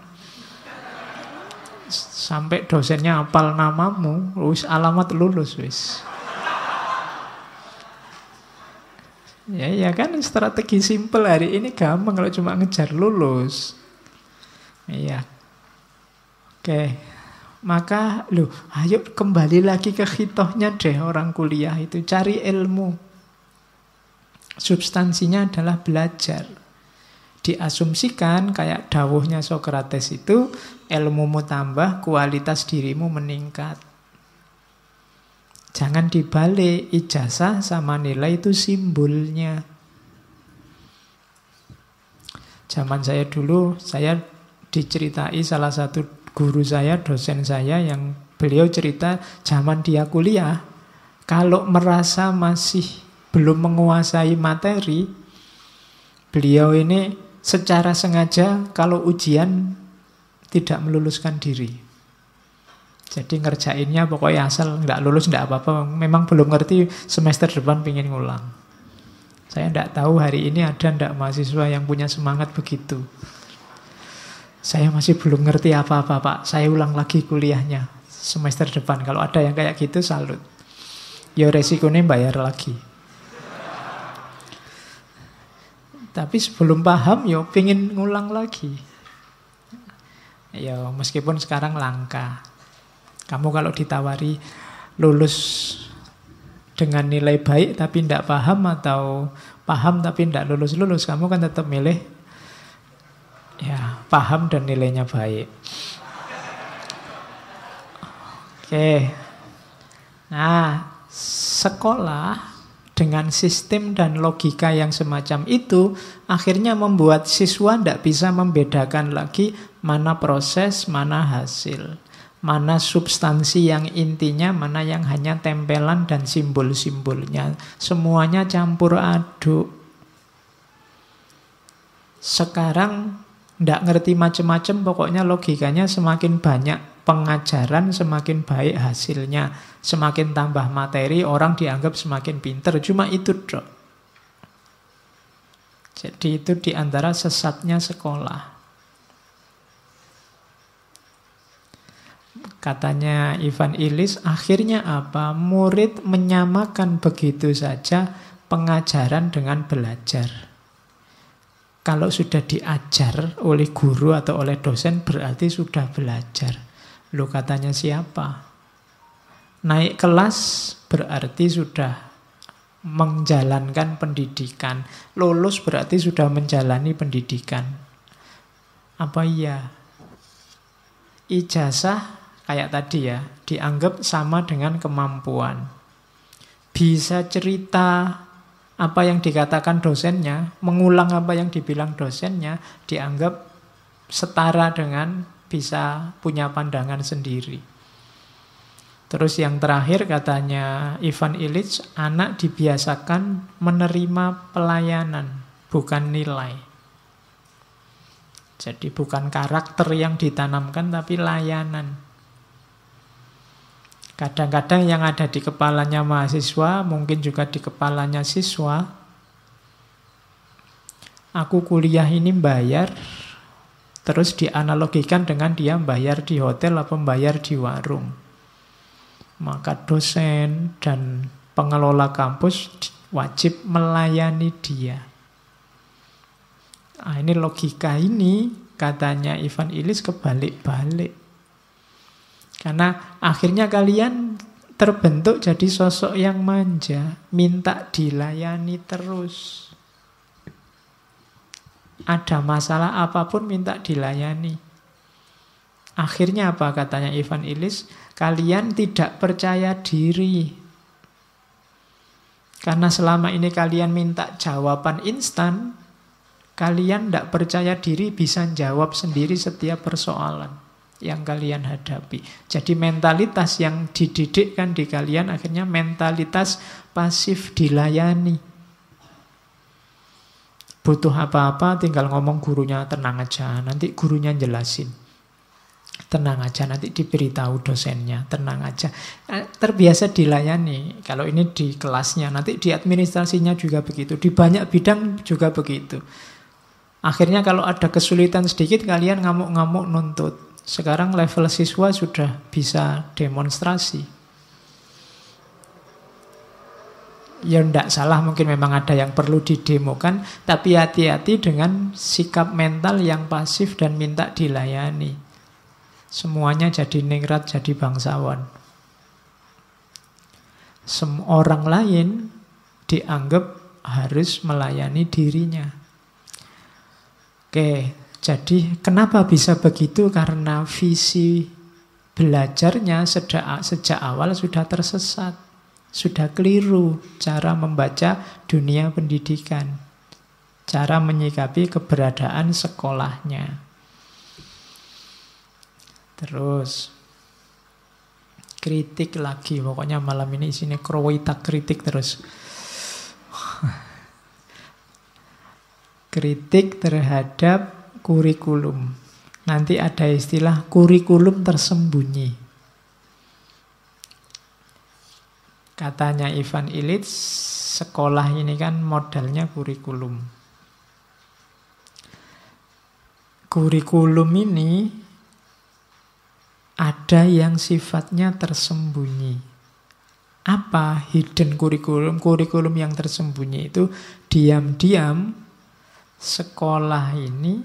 Sampai dosennya hafal namamu, wis alamat lulus wis. Ya kan strategi simple hari ini gampang kalau cuma ngejar lulus. Iya. Oke. Maka ayo kembali lagi ke khitohnya deh orang kuliah itu. Cari ilmu. Substansinya adalah belajar. Diasumsikan kayak dawuhnya Sokrates itu, ilmumu tambah, kualitas dirimu meningkat. Jangan dibalik, ijazah sama nilai itu simbolnya. Zaman saya dulu, saya diceritai salah satu guru saya, dosen saya, yang beliau cerita zaman dia kuliah, kalau merasa masih belum menguasai materi, beliau ini secara sengaja kalau ujian tidak meluluskan diri. Jadi ngerjainnya pokoknya asal nggak lulus nggak apa-apa. Memang belum ngerti, semester depan pengen ngulang. Saya nggak tahu hari ini ada nggak mahasiswa yang punya semangat begitu. Saya masih belum ngerti apa-apa Pak. Saya ulang lagi kuliahnya semester depan. Kalau ada yang kayak gitu salut. Ya resikonya bayar lagi. Tapi sebelum paham ya pengen ngulang lagi. Ya meskipun sekarang langka. Kamu kalau ditawari lulus dengan nilai baik tapi tidak paham, atau paham tapi tidak lulus-lulus, kamu kan tetap milih ya paham dan nilainya baik. Oke. Nah, sekolah dengan sistem dan logika yang semacam itu akhirnya membuat siswa tidak bisa membedakan lagi mana proses, mana hasil. Mana substansi yang intinya, mana yang hanya tempelan dan simbol-simbolnya. Semuanya campur aduk. Sekarang tidak ngerti macam-macam, pokoknya logikanya semakin banyak pengajaran, semakin baik hasilnya. Semakin tambah materi, orang dianggap semakin pinter. Cuma itu dok. Jadi itu diantara sesatnya sekolah. Katanya Ivan Illich, akhirnya apa? Murid menyamakan begitu saja pengajaran dengan belajar. Kalau sudah diajar oleh guru atau oleh dosen, berarti sudah belajar. Loh, katanya siapa? Naik kelas berarti sudah menjalankan pendidikan. Lulus berarti sudah menjalani pendidikan. Apa iya? Ijazah kayak tadi ya, dianggap sama dengan kemampuan. Bisa cerita apa yang dikatakan dosennya, mengulang apa yang dibilang dosennya, dianggap setara dengan bisa punya pandangan sendiri. Terus yang terakhir katanya Ivan Illich, anak dibiasakan menerima pelayanan, bukan nilai. Jadi bukan karakter yang ditanamkan, tapi layanan. Kadang-kadang yang ada di kepalanya mahasiswa, mungkin juga di kepalanya siswa, aku kuliah ini bayar, terus dianalogikan dengan dia bayar di hotel atau bayar di warung. Maka dosen dan pengelola kampus wajib melayani dia. Nah, ini logika ini, katanya Ivan Illich, kebalik-balik. Karena akhirnya kalian terbentuk jadi sosok yang manja, minta dilayani terus. Ada masalah apapun minta dilayani. Akhirnya apa katanya Ivan Illich? Kalian tidak percaya diri. Karena selama ini kalian minta jawaban instan, kalian tidak percaya diri bisa jawab sendiri setiap persoalan yang kalian hadapi. Jadi mentalitas yang dididikkan di kalian akhirnya mentalitas pasif dilayani. Butuh apa-apa tinggal ngomong gurunya, tenang aja, nanti gurunya jelasin. Tenang aja, nanti diberitahu dosennya, tenang aja. Terbiasa dilayani. Kalau ini di kelasnya, nanti di administrasinya juga begitu. Di banyak bidang juga begitu. Akhirnya kalau ada kesulitan sedikit, kalian ngamuk-ngamuk nuntut. Sekarang level siswa sudah bisa demonstrasi. Ya ndak salah, mungkin memang ada yang perlu didemokan, tapi hati-hati dengan sikap mental yang pasif dan minta dilayani. Semuanya jadi ningrat, jadi bangsawan. Orang lain dianggap harus melayani dirinya. Oke, jadi kenapa bisa begitu? Karena visi belajarnya sejak awal sudah tersesat. Sudah keliru cara membaca dunia pendidikan, cara menyikapi keberadaan sekolahnya. Terus kritik lagi, pokoknya malam ini isinya kroitak kritik terus. Kritik terhadap kurikulum. Nanti ada istilah kurikulum tersembunyi. Katanya Ivan Illich, sekolah ini kan modelnya kurikulum. Kurikulum ini ada yang sifatnya tersembunyi. Apa hidden kurikulum? Kurikulum yang tersembunyi itu diam-diam sekolah ini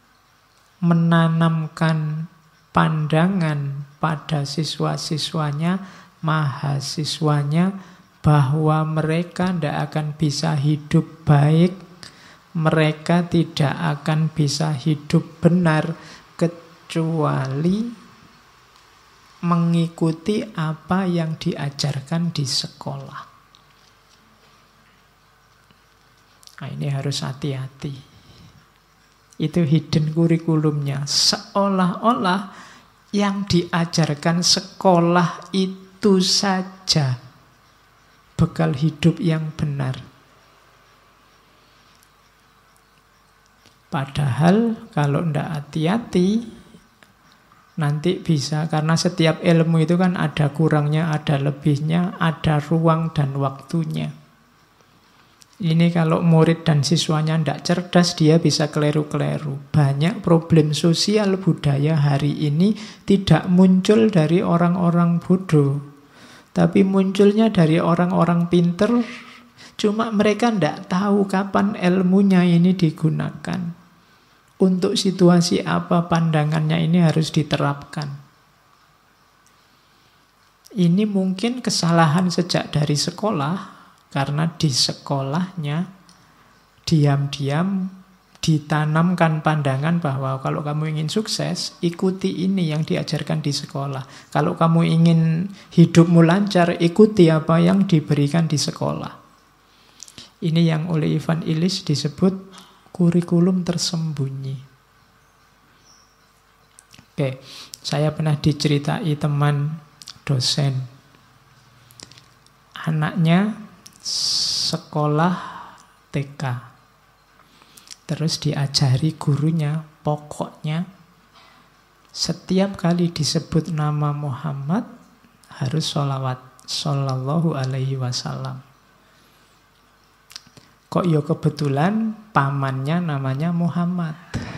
menanamkan pandangan pada siswa-siswanya, mahasiswanya, bahwa mereka tidak akan bisa hidup baik, mereka tidak akan bisa hidup benar kecuali mengikuti apa yang diajarkan di sekolah. Nah, ini harus hati-hati. Itu hidden kurikulumnya. Seolah-olah yang diajarkan sekolah itu saja bekal hidup yang benar. Padahal kalau tidak hati-hati, nanti bisa, karena setiap ilmu itu kan ada kurangnya, ada lebihnya, ada ruang dan waktunya. Ini kalau murid dan siswanya tidak cerdas, dia bisa keliru-keliru. Banyak problem sosial budaya hari ini tidak muncul dari orang-orang bodoh, tapi munculnya dari orang-orang pinter. Cuma mereka tidak tahu kapan ilmunya ini digunakan. Untuk situasi apa pandangannya ini harus diterapkan. Ini mungkin kesalahan sejak dari sekolah. Karena di sekolahnya diam-diam ditanamkan pandangan bahwa kalau kamu ingin sukses, ikuti ini yang diajarkan di sekolah. Kalau kamu ingin hidupmu lancar, ikuti apa yang diberikan di sekolah. Ini yang oleh Ivan Illich disebut kurikulum tersembunyi. Oke, saya pernah diceritai teman dosen. Anaknya sekolah TK. Terus diajari gurunya, pokoknya setiap kali disebut nama Muhammad harus sholawat, sallallahu alaihi wasallam. Kok ya kebetulan pamannya namanya Muhammad.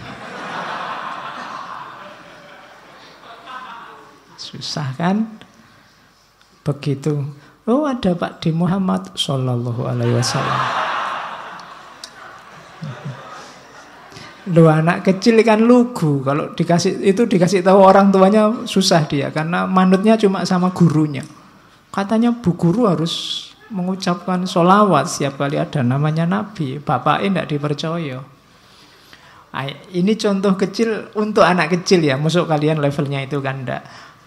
Susah kan? Begitu. Oh, ada Pak di Muhammad sallallahu alaihi wasallam. Loh, anak kecil kan lugu. Kalau dikasih tahu orang tuanya susah dia, karena manutnya cuma sama gurunya. Katanya bu guru harus mengucapkan sholawat setiap kali ada namanya Nabi. Bapaknya tidak dipercaya. Ini contoh kecil untuk anak kecil ya. Maksud kalian levelnya itu kan enggak.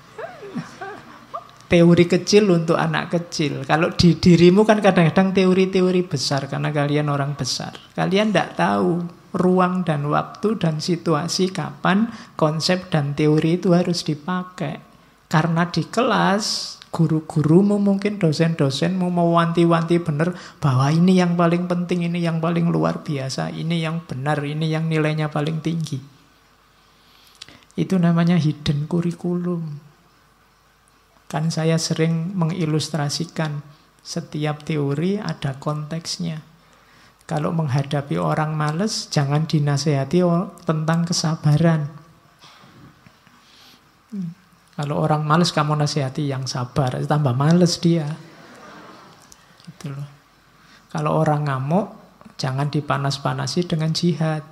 Teori kecil untuk anak kecil. Kalau di dirimu kan kadang-kadang teori-teori besar karena kalian orang besar. Kalian tidak tahu ruang dan waktu dan situasi kapan konsep dan teori itu harus dipakai. Karena di kelas guru-gurumu, mungkin dosen-dosenmu mau wanti-wanti benar bahwa ini yang paling penting, ini yang paling luar biasa, ini yang benar, ini yang nilainya paling tinggi. Itu namanya hidden kurikulum. Kan saya sering mengilustrasikan setiap teori ada konteksnya. Kalau menghadapi orang malas, jangan dinasehati tentang kesabaran. Kalau orang malas kamu nasihati yang sabar, tambah malas dia. Gitu loh. Kalau orang ngamuk, jangan dipanas-panasi dengan jihad.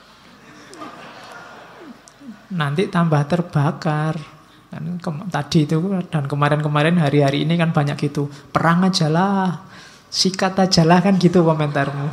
Nanti tambah terbakar. Kan tadi itu dan kemarin-kemarin hari-hari ini kan banyak gitu. Perang aja lah, sikat aja lah kan gitu komentarmu.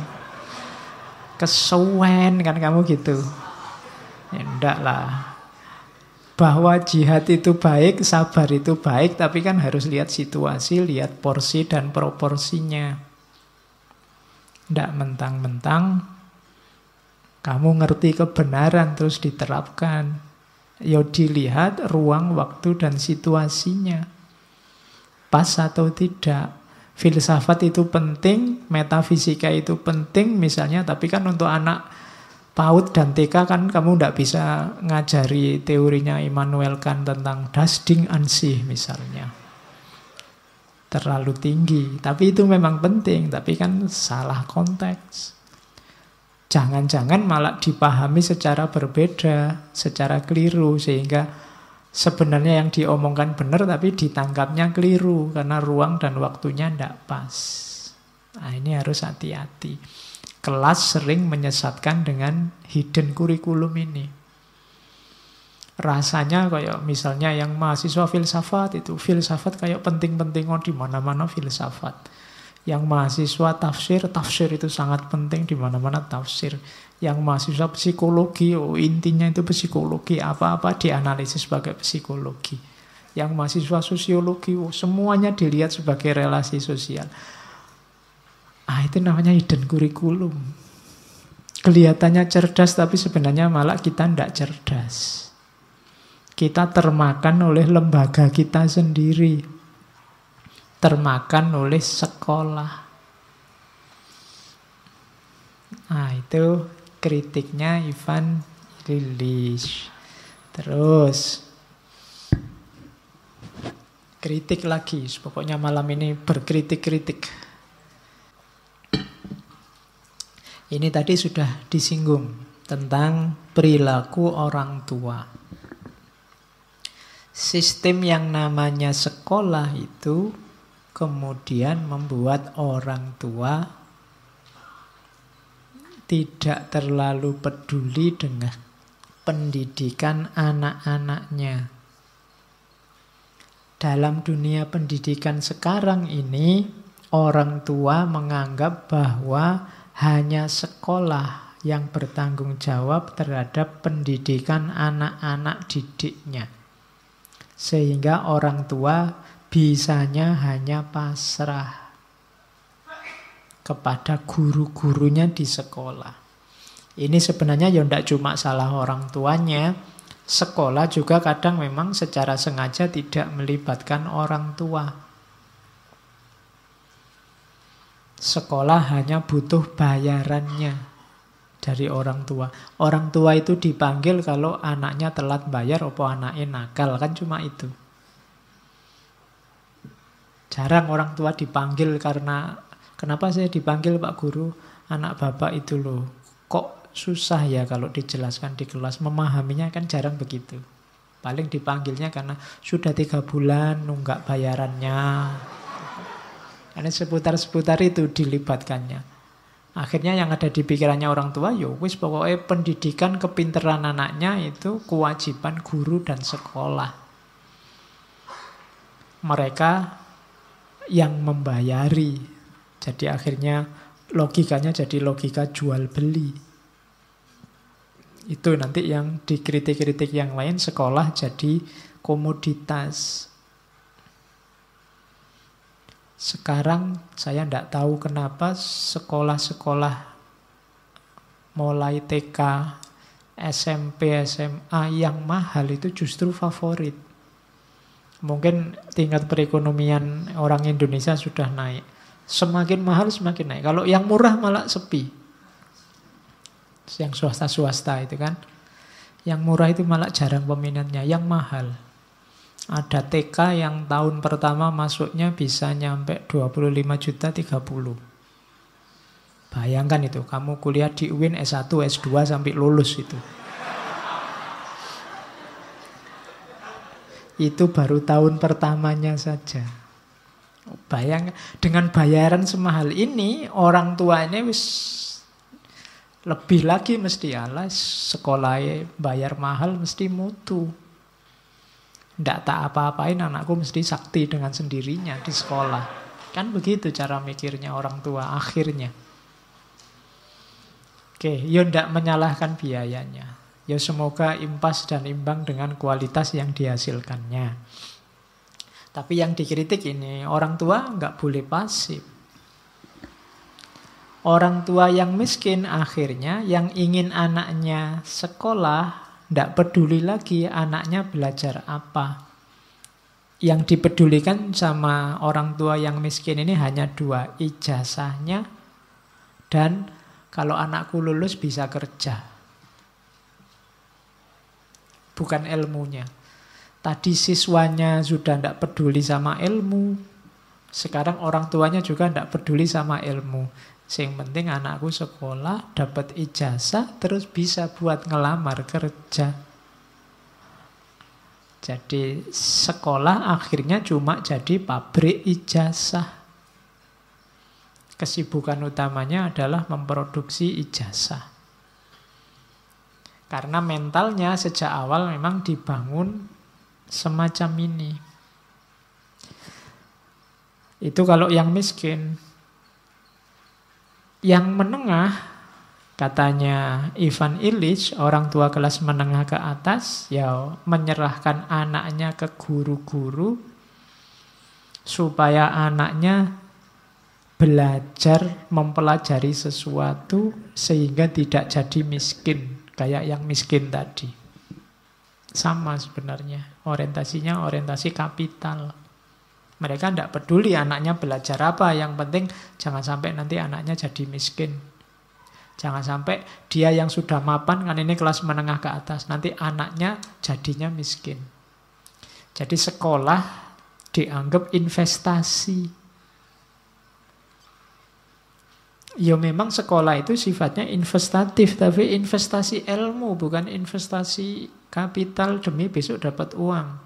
Kesuwen kan kamu gitu. Ya enggak lah. Bahwa jihad itu baik, sabar itu baik, tapi kan harus lihat situasi, lihat porsi dan proporsinya. Enggak mentang-mentang kamu ngerti kebenaran terus diterapkan. Ya dilihat ruang, waktu, dan situasinya. Pas atau tidak. Filsafat itu penting, metafisika itu penting misalnya, tapi kan untuk anak PAUD dan TK kan kamu tidak bisa ngajari teorinya Immanuel Kant tentang das Ding an sich misalnya. Terlalu tinggi, tapi itu memang penting, tapi kan salah konteks. Jangan-jangan malah dipahami secara berbeda, secara keliru, sehingga sebenarnya yang diomongkan benar tapi ditangkapnya keliru karena ruang dan waktunya tidak pas. Nah, ini harus hati-hati. Kelas sering menyesatkan dengan hidden kurikulum ini. Rasanya kayak misalnya yang mahasiswa filsafat itu, filsafat kayak penting-penting, di mana-mana filsafat. Yang mahasiswa tafsir, tafsir itu sangat penting, di mana-mana tafsir. Yang mahasiswa psikologi, intinya itu psikologi, apa-apa dianalisis sebagai psikologi. Yang mahasiswa sosiologi, semuanya dilihat sebagai relasi sosial. Itu namanya hidden kurikulum. Kelihatannya cerdas, tapi sebenarnya malah kita tidak cerdas. Kita termakan oleh lembaga kita sendiri. Termakan oleh sekolah. Itu kritiknya Ivan Illich. Terus kritik lagi. Pokoknya malam ini berkritik-kritik. Ini tadi sudah disinggung tentang perilaku orang tua. Sistem yang namanya sekolah itu kemudian membuat orang tua tidak terlalu peduli dengan pendidikan anak-anaknya. Dalam dunia pendidikan sekarang ini, orang tua menganggap bahwa hanya sekolah yang bertanggung jawab terhadap pendidikan anak-anak didiknya. Sehingga orang tua bisanya hanya pasrah kepada guru-gurunya di sekolah. Ini sebenarnya ya tidak cuma salah orang tuanya. Sekolah juga kadang memang secara sengaja tidak melibatkan orang tua. Sekolah hanya butuh bayarannya dari orang tua. Orang tua itu dipanggil kalau anaknya telat bayar atau anaknya nakal, kan cuma itu. Jarang orang tua dipanggil karena, kenapa saya dipanggil Pak Guru? Anak bapak itu loh, kok susah ya kalau dijelaskan di kelas. Memahaminya kan jarang begitu. Paling dipanggilnya karena sudah 3 bulan nunggak bayarannya. Karena seputar-seputar itu dilibatkannya. Akhirnya yang ada di pikirannya orang tua, ya wis pokoknya pendidikan kepinteran anaknya itu kewajiban guru dan sekolah. Mereka yang membayari. Jadi akhirnya logikanya jadi logika jual beli. Itu nanti yang dikritik-kritik yang lain, sekolah jadi komoditas. Sekarang saya tidak tahu kenapa sekolah-sekolah mulai TK, SMP, SMA yang mahal itu justru favorit. Mungkin tingkat perekonomian orang Indonesia sudah naik. Semakin mahal semakin naik. Kalau yang murah malah sepi. Yang swasta-swasta itu kan. Yang murah itu malah jarang peminatnya. Yang mahal. Ada TK yang tahun pertama masuknya bisa nyampe 25 juta 30. Bayangkan itu. Kamu kuliah di UIN S1, S2 sampai lulus itu. Itu baru tahun pertamanya saja. Bayang dengan bayaran semahal ini, orang tua ini wis lebih lagi mesti ala sekolahnya bayar mahal mesti mutu. Ndak tak apa-apain anakku mesti sakti dengan sendirinya di sekolah. Kan begitu cara mikirnya orang tua akhirnya. Oke, yo ndak menyalahkan biayanya. Ya semoga impas dan imbang dengan kualitas yang dihasilkannya. Tapi yang dikritik ini, orang tua nggak boleh pasif. Orang tua yang miskin akhirnya yang ingin anaknya sekolah, nggak peduli lagi anaknya belajar apa. Yang dipedulikan sama orang tua yang miskin ini hanya 2, ijazahnya dan kalau anakku lulus bisa kerja. Bukan ilmunya. Tadi siswanya sudah tidak peduli sama ilmu. Sekarang orang tuanya juga tidak peduli sama ilmu. Yang penting anakku sekolah, dapat ijazah, terus bisa buat ngelamar kerja. Jadi sekolah akhirnya cuma jadi pabrik ijazah. Kesibukan utamanya adalah memproduksi ijazah. Karena mentalnya sejak awal memang dibangun semacam ini. Itu kalau yang miskin. Yang menengah, katanya Ivan Illich, orang tua kelas menengah ke atas, ya menyerahkan anaknya ke guru-guru supaya anaknya belajar mempelajari sesuatu sehingga tidak jadi miskin, kayak yang miskin tadi. Sama sebenarnya, orientasinya orientasi kapital. Mereka tidak peduli anaknya belajar apa, yang penting jangan sampai nanti anaknya jadi miskin. Jangan sampai dia yang sudah mapan, kan ini kelas menengah ke atas, nanti anaknya jadinya miskin. Jadi sekolah dianggap investasi. Ya memang sekolah itu sifatnya investatif, tapi investasi ilmu, bukan investasi kapital demi besok dapat uang.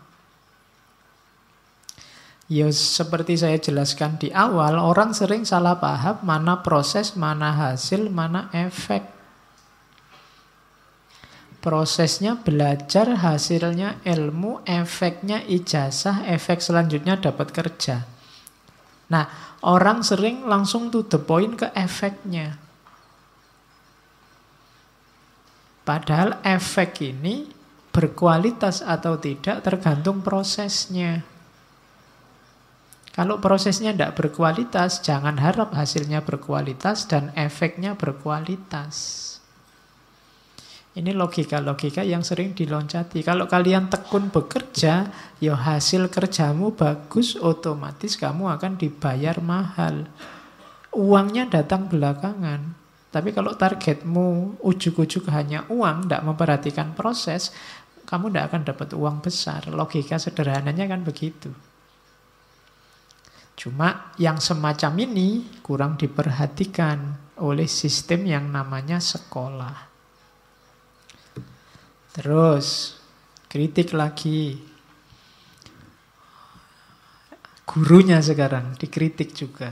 Ya seperti saya jelaskan di awal, orang sering salah paham mana proses, mana hasil, mana efek. Prosesnya belajar, hasilnya ilmu, efeknya ijazah, efek selanjutnya dapat kerja. Nah, orang sering langsung to the point ke efeknya. Padahal efek ini berkualitas atau tidak tergantung prosesnya. Kalau prosesnya tidak berkualitas, jangan harap hasilnya berkualitas dan efeknya berkualitas. Ini logika-logika yang sering diloncati. Kalau kalian tekun bekerja, ya hasil kerjamu bagus, otomatis kamu akan dibayar mahal. Uangnya datang belakangan. Tapi kalau targetmu ujuk-ujuk hanya uang, tidak memperhatikan proses, kamu tidak akan dapat uang besar. Logika sederhananya kan begitu. Cuma yang semacam ini kurang diperhatikan oleh sistem yang namanya sekolah. Terus, kritik lagi. Gurunya sekarang dikritik juga.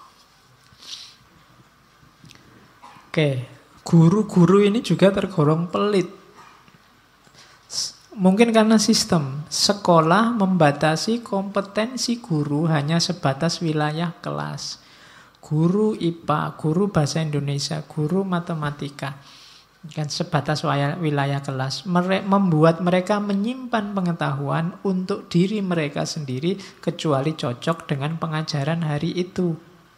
Oke, guru-guru ini juga tergolong pelit. Mungkin karena sistem sekolah membatasi kompetensi guru hanya sebatas wilayah kelas. Guru IPA, guru bahasa Indonesia, guru matematika. Kan sebatas wilayah kelas. Membuat mereka menyimpan pengetahuan untuk diri mereka sendiri kecuali cocok dengan pengajaran hari itu.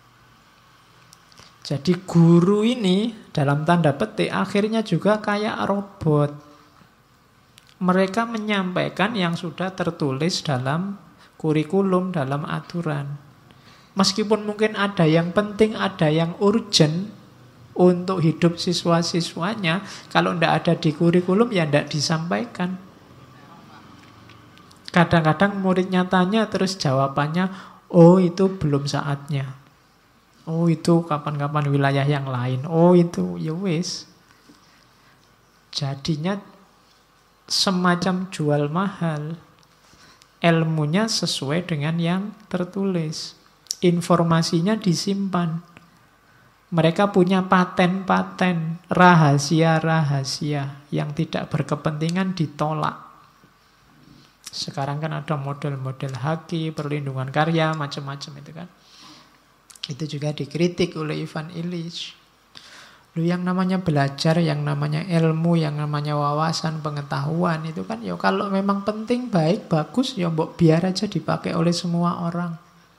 Jadi guru ini dalam tanda petik akhirnya juga kayak robot. Mereka menyampaikan yang sudah tertulis dalam kurikulum, dalam aturan. Meskipun mungkin ada yang penting, ada yang urgent untuk hidup siswa-siswanya, kalau tidak ada di kurikulum ya tidak disampaikan. Kadang-kadang muridnya tanya terus jawabannya, oh itu belum saatnya. Oh itu kapan-kapan wilayah yang lain. Oh itu ya wis. Jadinya semacam jual mahal. Ilmunya sesuai dengan yang tertulis. informasinya disimpan. Mereka punya paten-paten, rahasia-rahasia yang tidak berkepentingan ditolak. Sekarang kan ada model-model haki, perlindungan karya, macam-macam itu kan. Itu juga dikritik oleh Ivan Illich. Lu yang namanya belajar, yang namanya ilmu, yang namanya wawasan, pengetahuan itu kan ya kalau memang penting, baik, bagus, ya mbok biar aja dipakai oleh semua orang.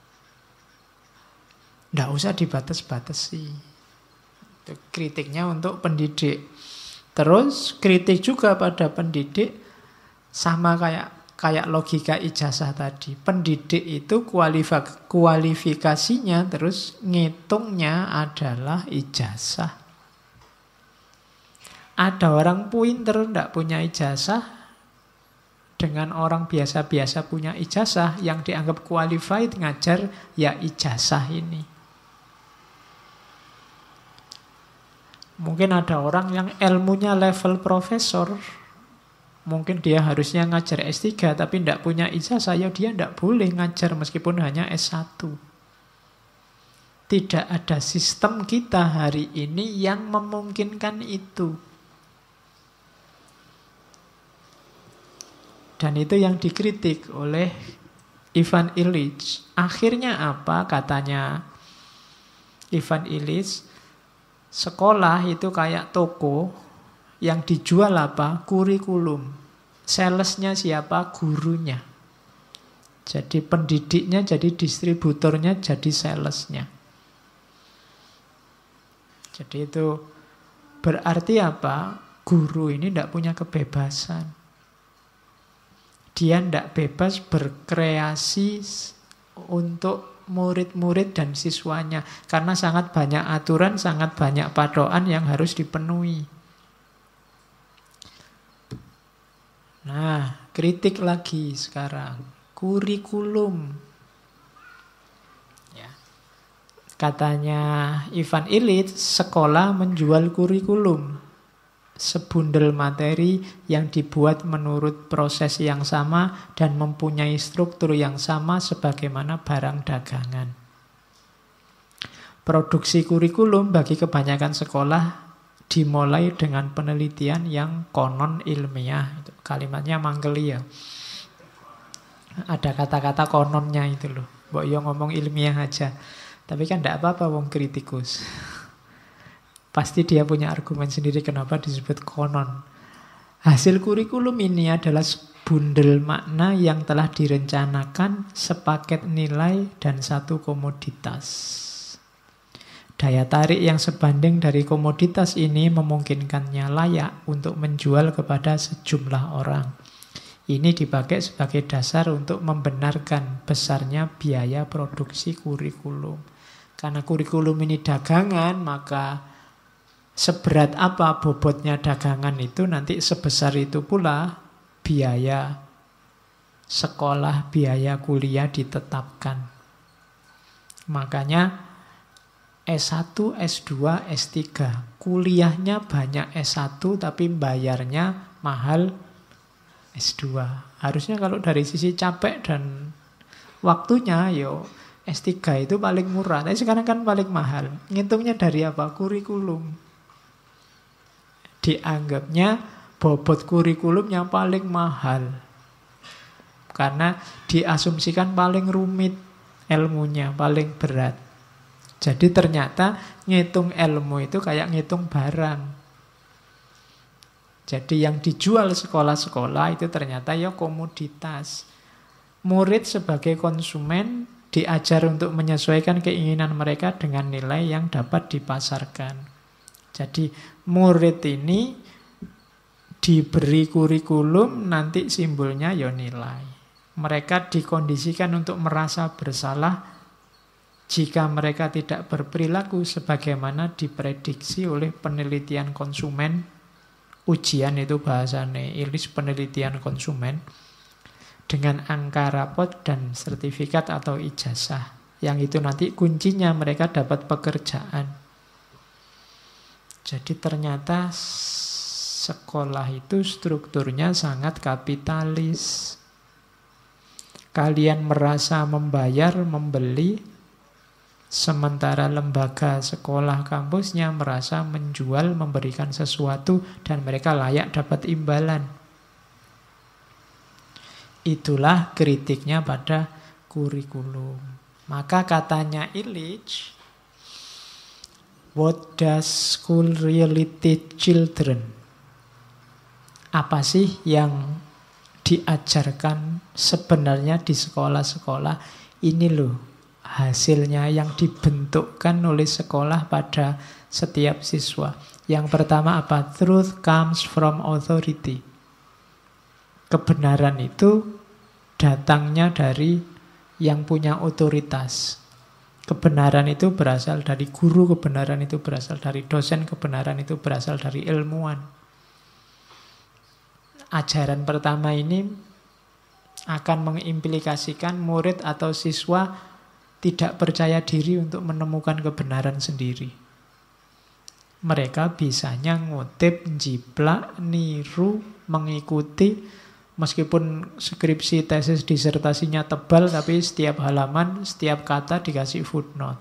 Nggak usah dibatas-batasi. Itu kritiknya untuk pendidik. Terus kritik juga pada pendidik sama kayak logika ijazah tadi. Pendidik itu kualifikasinya terus ngitungnya adalah ijazah. Ada orang pinter tidak punya ijazah dengan orang biasa-biasa punya ijazah, yang dianggap qualified ngajar ya ijazah ini. Mungkin ada orang yang ilmunya level profesor, mungkin dia harusnya ngajar S3 tapi tidak punya ijazah, ya dia tidak boleh ngajar meskipun hanya S1. Tidak ada sistem kita hari ini yang memungkinkan itu. Dan itu yang dikritik oleh Ivan Illich. Akhirnya apa? Katanya Ivan Illich, sekolah itu kayak toko yang dijual apa? Kurikulum. Salesnya siapa? Gurunya. Jadi pendidiknya jadi distributornya, jadi salesnya. Jadi itu berarti apa? Guru ini tidak punya kebebasan. Dia tidak bebas berkreasi untuk murid-murid dan siswanya. Karena sangat banyak aturan, sangat banyak patokan yang harus dipenuhi. Nah, kritik lagi sekarang. Kurikulum. Ya. Katanya Ivan Illich, sekolah menjual kurikulum. Sebundel materi yang dibuat menurut proses yang sama dan mempunyai struktur yang sama sebagaimana barang dagangan. Produksi kurikulum bagi kebanyakan sekolah dimulai dengan penelitian yang konon ilmiah. Itu kalimatnya manggeli ya. Ada kata-kata kononnya itu loh. Mbok yo ngomong ilmiah aja. Tapi kan tidak apa-apa wong kritikus. Pasti dia punya argumen sendiri kenapa disebut konon. Hasil kurikulum ini adalah sebundel makna yang telah direncanakan, sepaket nilai, dan satu komoditas. Daya tarik yang sebanding dari komoditas ini memungkinkannya layak untuk menjual kepada sejumlah orang. Ini dipakai sebagai dasar untuk membenarkan besarnya biaya produksi kurikulum. Karena kurikulum ini dagangan, maka seberat apa bobotnya dagangan itu nanti sebesar itu pula biaya sekolah, biaya kuliah ditetapkan. Makanya S1, S2, S3 kuliahnya banyak S1 tapi bayarnya mahal S2. Harusnya kalau dari sisi capek dan waktunya S3 itu paling murah. Tapi sekarang kan paling mahal. Ngitungnya dari apa? Kurikulum. Dianggapnya bobot kurikulum yang paling mahal. Karena diasumsikan paling rumit ilmunya, paling berat. Jadi ternyata ngitung ilmu itu kayak ngitung barang. Jadi yang dijual sekolah-sekolah itu ternyata komoditas. Murid sebagai konsumen diajar untuk menyesuaikan keinginan mereka dengan nilai yang dapat dipasarkan. Jadi murid ini diberi kurikulum, nanti simbolnya nilai. Mereka dikondisikan untuk merasa bersalah jika mereka tidak berperilaku sebagaimana diprediksi oleh penelitian konsumen. Ujian itu bahasanya Illich, penelitian konsumen, dengan angka rapot dan sertifikat atau ijazah. Yang itu nanti kuncinya mereka dapat pekerjaan. Jadi ternyata sekolah itu strukturnya sangat kapitalis. Kalian merasa membayar, membeli, Sementara lembaga sekolah kampusnya merasa menjual, memberikan sesuatu, dan mereka layak dapat imbalan. Itulah kritiknya pada kurikulum. Maka katanya Illich, what does school really teach children? Apa sih yang diajarkan sebenarnya di sekolah-sekolah? Ini loh hasilnya yang dibentukkan oleh sekolah pada setiap siswa. Yang pertama apa? Truth comes from authority. Kebenaran itu datangnya dari yang punya otoritas. Kebenaran itu berasal dari guru, kebenaran itu berasal dari dosen, kebenaran itu berasal dari ilmuwan. Ajaran pertama ini akan mengimplikasikan murid atau siswa tidak percaya diri untuk menemukan kebenaran sendiri. Mereka bisanya ngutip, jiplak, niru, mengikuti. Meskipun skripsi, tesis, disertasinya tebal, tapi setiap halaman, setiap kata dikasih footnote.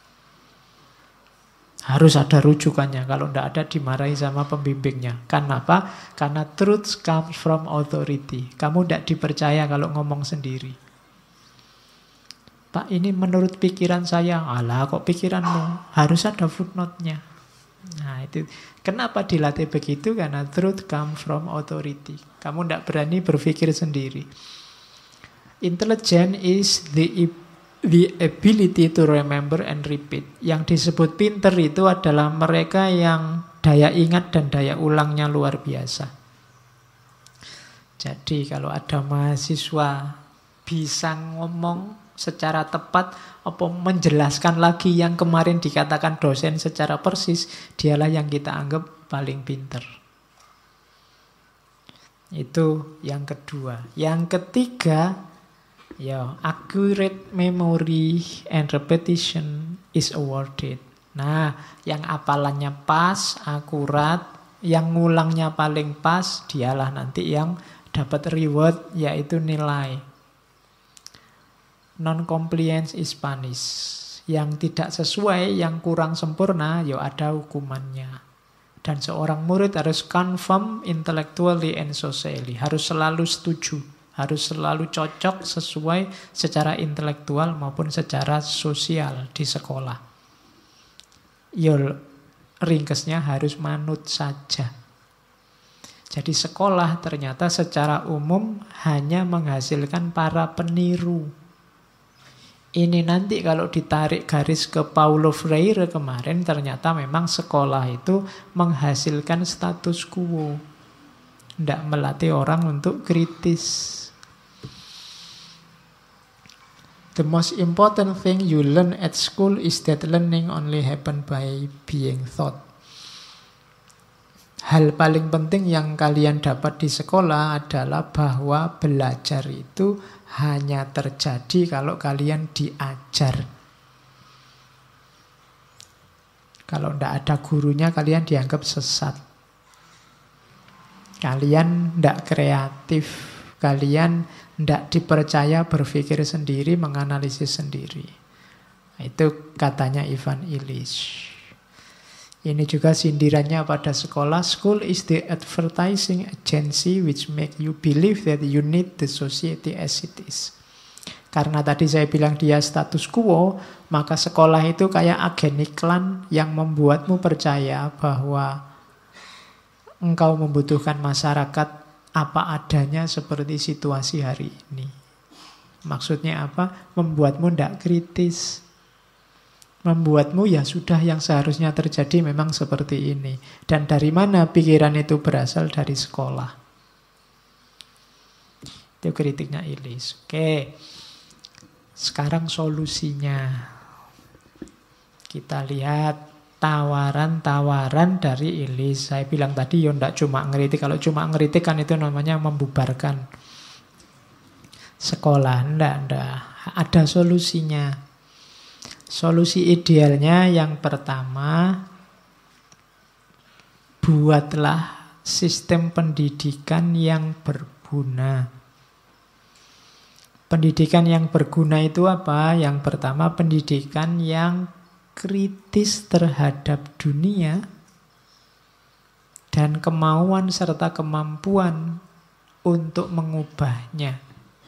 Harus ada rujukannya, kalau tidak ada dimarahi sama pembimbingnya. Kenapa? Karena truth comes from authority. Kamu tidak dipercaya kalau ngomong sendiri. Pak, ini menurut pikiran saya. Alah, kok pikiranmu? Harus ada footnote-nya. Nah itu kenapa dilatih begitu? Karena truth come from authority. Kamu tidak berani berpikir sendiri. Intelligence is the ability to remember and repeat. Yang disebut pinter itu adalah mereka yang daya ingat dan daya ulangnya luar biasa. Jadi kalau ada mahasiswa bisa ngomong secara tepat, apa menjelaskan lagi yang kemarin dikatakan dosen secara persis, dialah yang kita anggap paling pinter. Itu yang kedua. Yang ketiga, ya, accurate memory and repetition is awarded. Nah, yang hafalannya pas, akurat, yang ngulangnya paling pas, dialah nanti yang dapat reward, yaitu nilai. Non-compliance is punished. Yang tidak sesuai, yang kurang sempurna, ya ada hukumannya. Dan seorang murid harus confirm intellectually and socially. Harus selalu setuju. Harus selalu cocok, sesuai secara intelektual maupun secara sosial di sekolah. Ya, ringkesnya harus manut saja. Jadi sekolah ternyata secara umum hanya menghasilkan para peniru. Ini nanti kalau ditarik garis ke Paulo Freire kemarin, ternyata memang sekolah itu menghasilkan status quo. Tidak melatih orang untuk kritis. The most important thing you learn at school is that learning only happen by being taught. Hal paling penting yang kalian dapat di sekolah adalah bahwa belajar itu hanya terjadi kalau kalian diajar. Kalau tidak ada gurunya, kalian dianggap sesat. Kalian tidak kreatif. Kalian tidak dipercaya berpikir sendiri, menganalisis sendiri. Itu katanya Ivan Illich. Ini juga sindirannya pada sekolah. School is the advertising agency which make you believe that you need the society as it is. Karena tadi saya bilang dia status quo, maka sekolah itu kayak agen iklan yang membuatmu percaya bahwa engkau membutuhkan masyarakat apa adanya seperti situasi hari ini. Maksudnya apa? Membuatmu tidak kritis. Membuatmu ya sudah yang seharusnya terjadi memang seperti ini. Dan dari mana pikiran itu berasal? Dari sekolah. Itu kritiknya Illich. Oke. Sekarang solusinya. Kita lihat tawaran-tawaran dari Illich. Saya bilang tadi ya tidak cuma ngeritik. Kalau cuma ngeritik kan itu namanya membubarkan sekolah. Tidak. Ada solusinya. Solusi idealnya yang pertama, buatlah sistem pendidikan yang berguna. Pendidikan yang berguna itu apa? Yang pertama, pendidikan yang kritis terhadap dunia dan kemauan serta kemampuan untuk mengubahnya.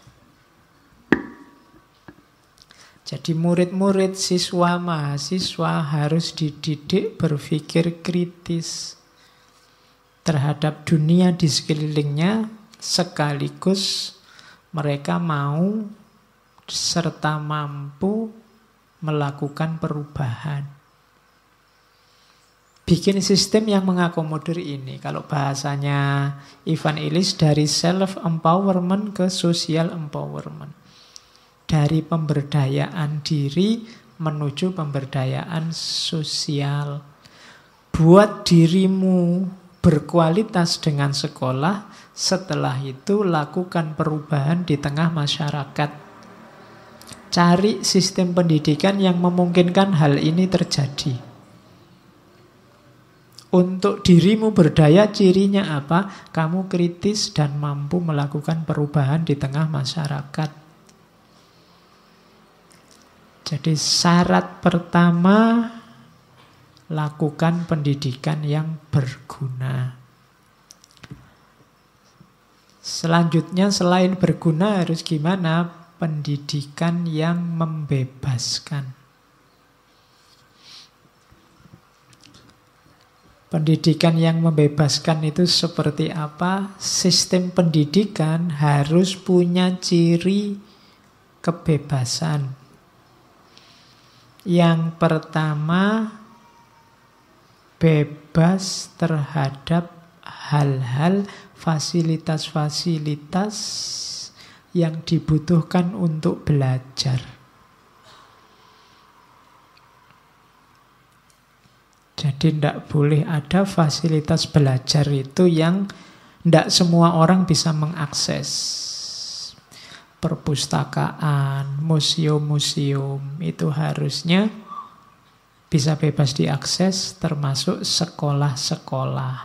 Jadi murid-murid, siswa, mahasiswa harus dididik berpikir kritis terhadap dunia di sekelilingnya, sekaligus mereka mau serta mampu melakukan perubahan. Bikin sistem yang mengakomodir ini. Kalau bahasanya Ivan Illich, dari self-empowerment ke social empowerment. Dari pemberdayaan diri menuju pemberdayaan sosial. Buat dirimu berkualitas dengan sekolah, setelah itu lakukan perubahan di tengah masyarakat. Cari sistem pendidikan yang memungkinkan hal ini terjadi. Untuk dirimu berdaya, cirinya apa? Kamu kritis dan mampu melakukan perubahan di tengah masyarakat. Jadi syarat pertama, lakukan pendidikan yang berguna. Selanjutnya selain berguna harus gimana? Pendidikan yang membebaskan. Pendidikan yang membebaskan itu seperti apa? Sistem pendidikan harus punya ciri kebebasan. Yang pertama, bebas terhadap hal-hal, fasilitas-fasilitas yang dibutuhkan untuk belajar. Jadi tidak boleh ada fasilitas belajar itu yang tidak semua orang bisa mengakses. Perpustakaan, museum-museum itu harusnya bisa bebas diakses, termasuk sekolah-sekolah.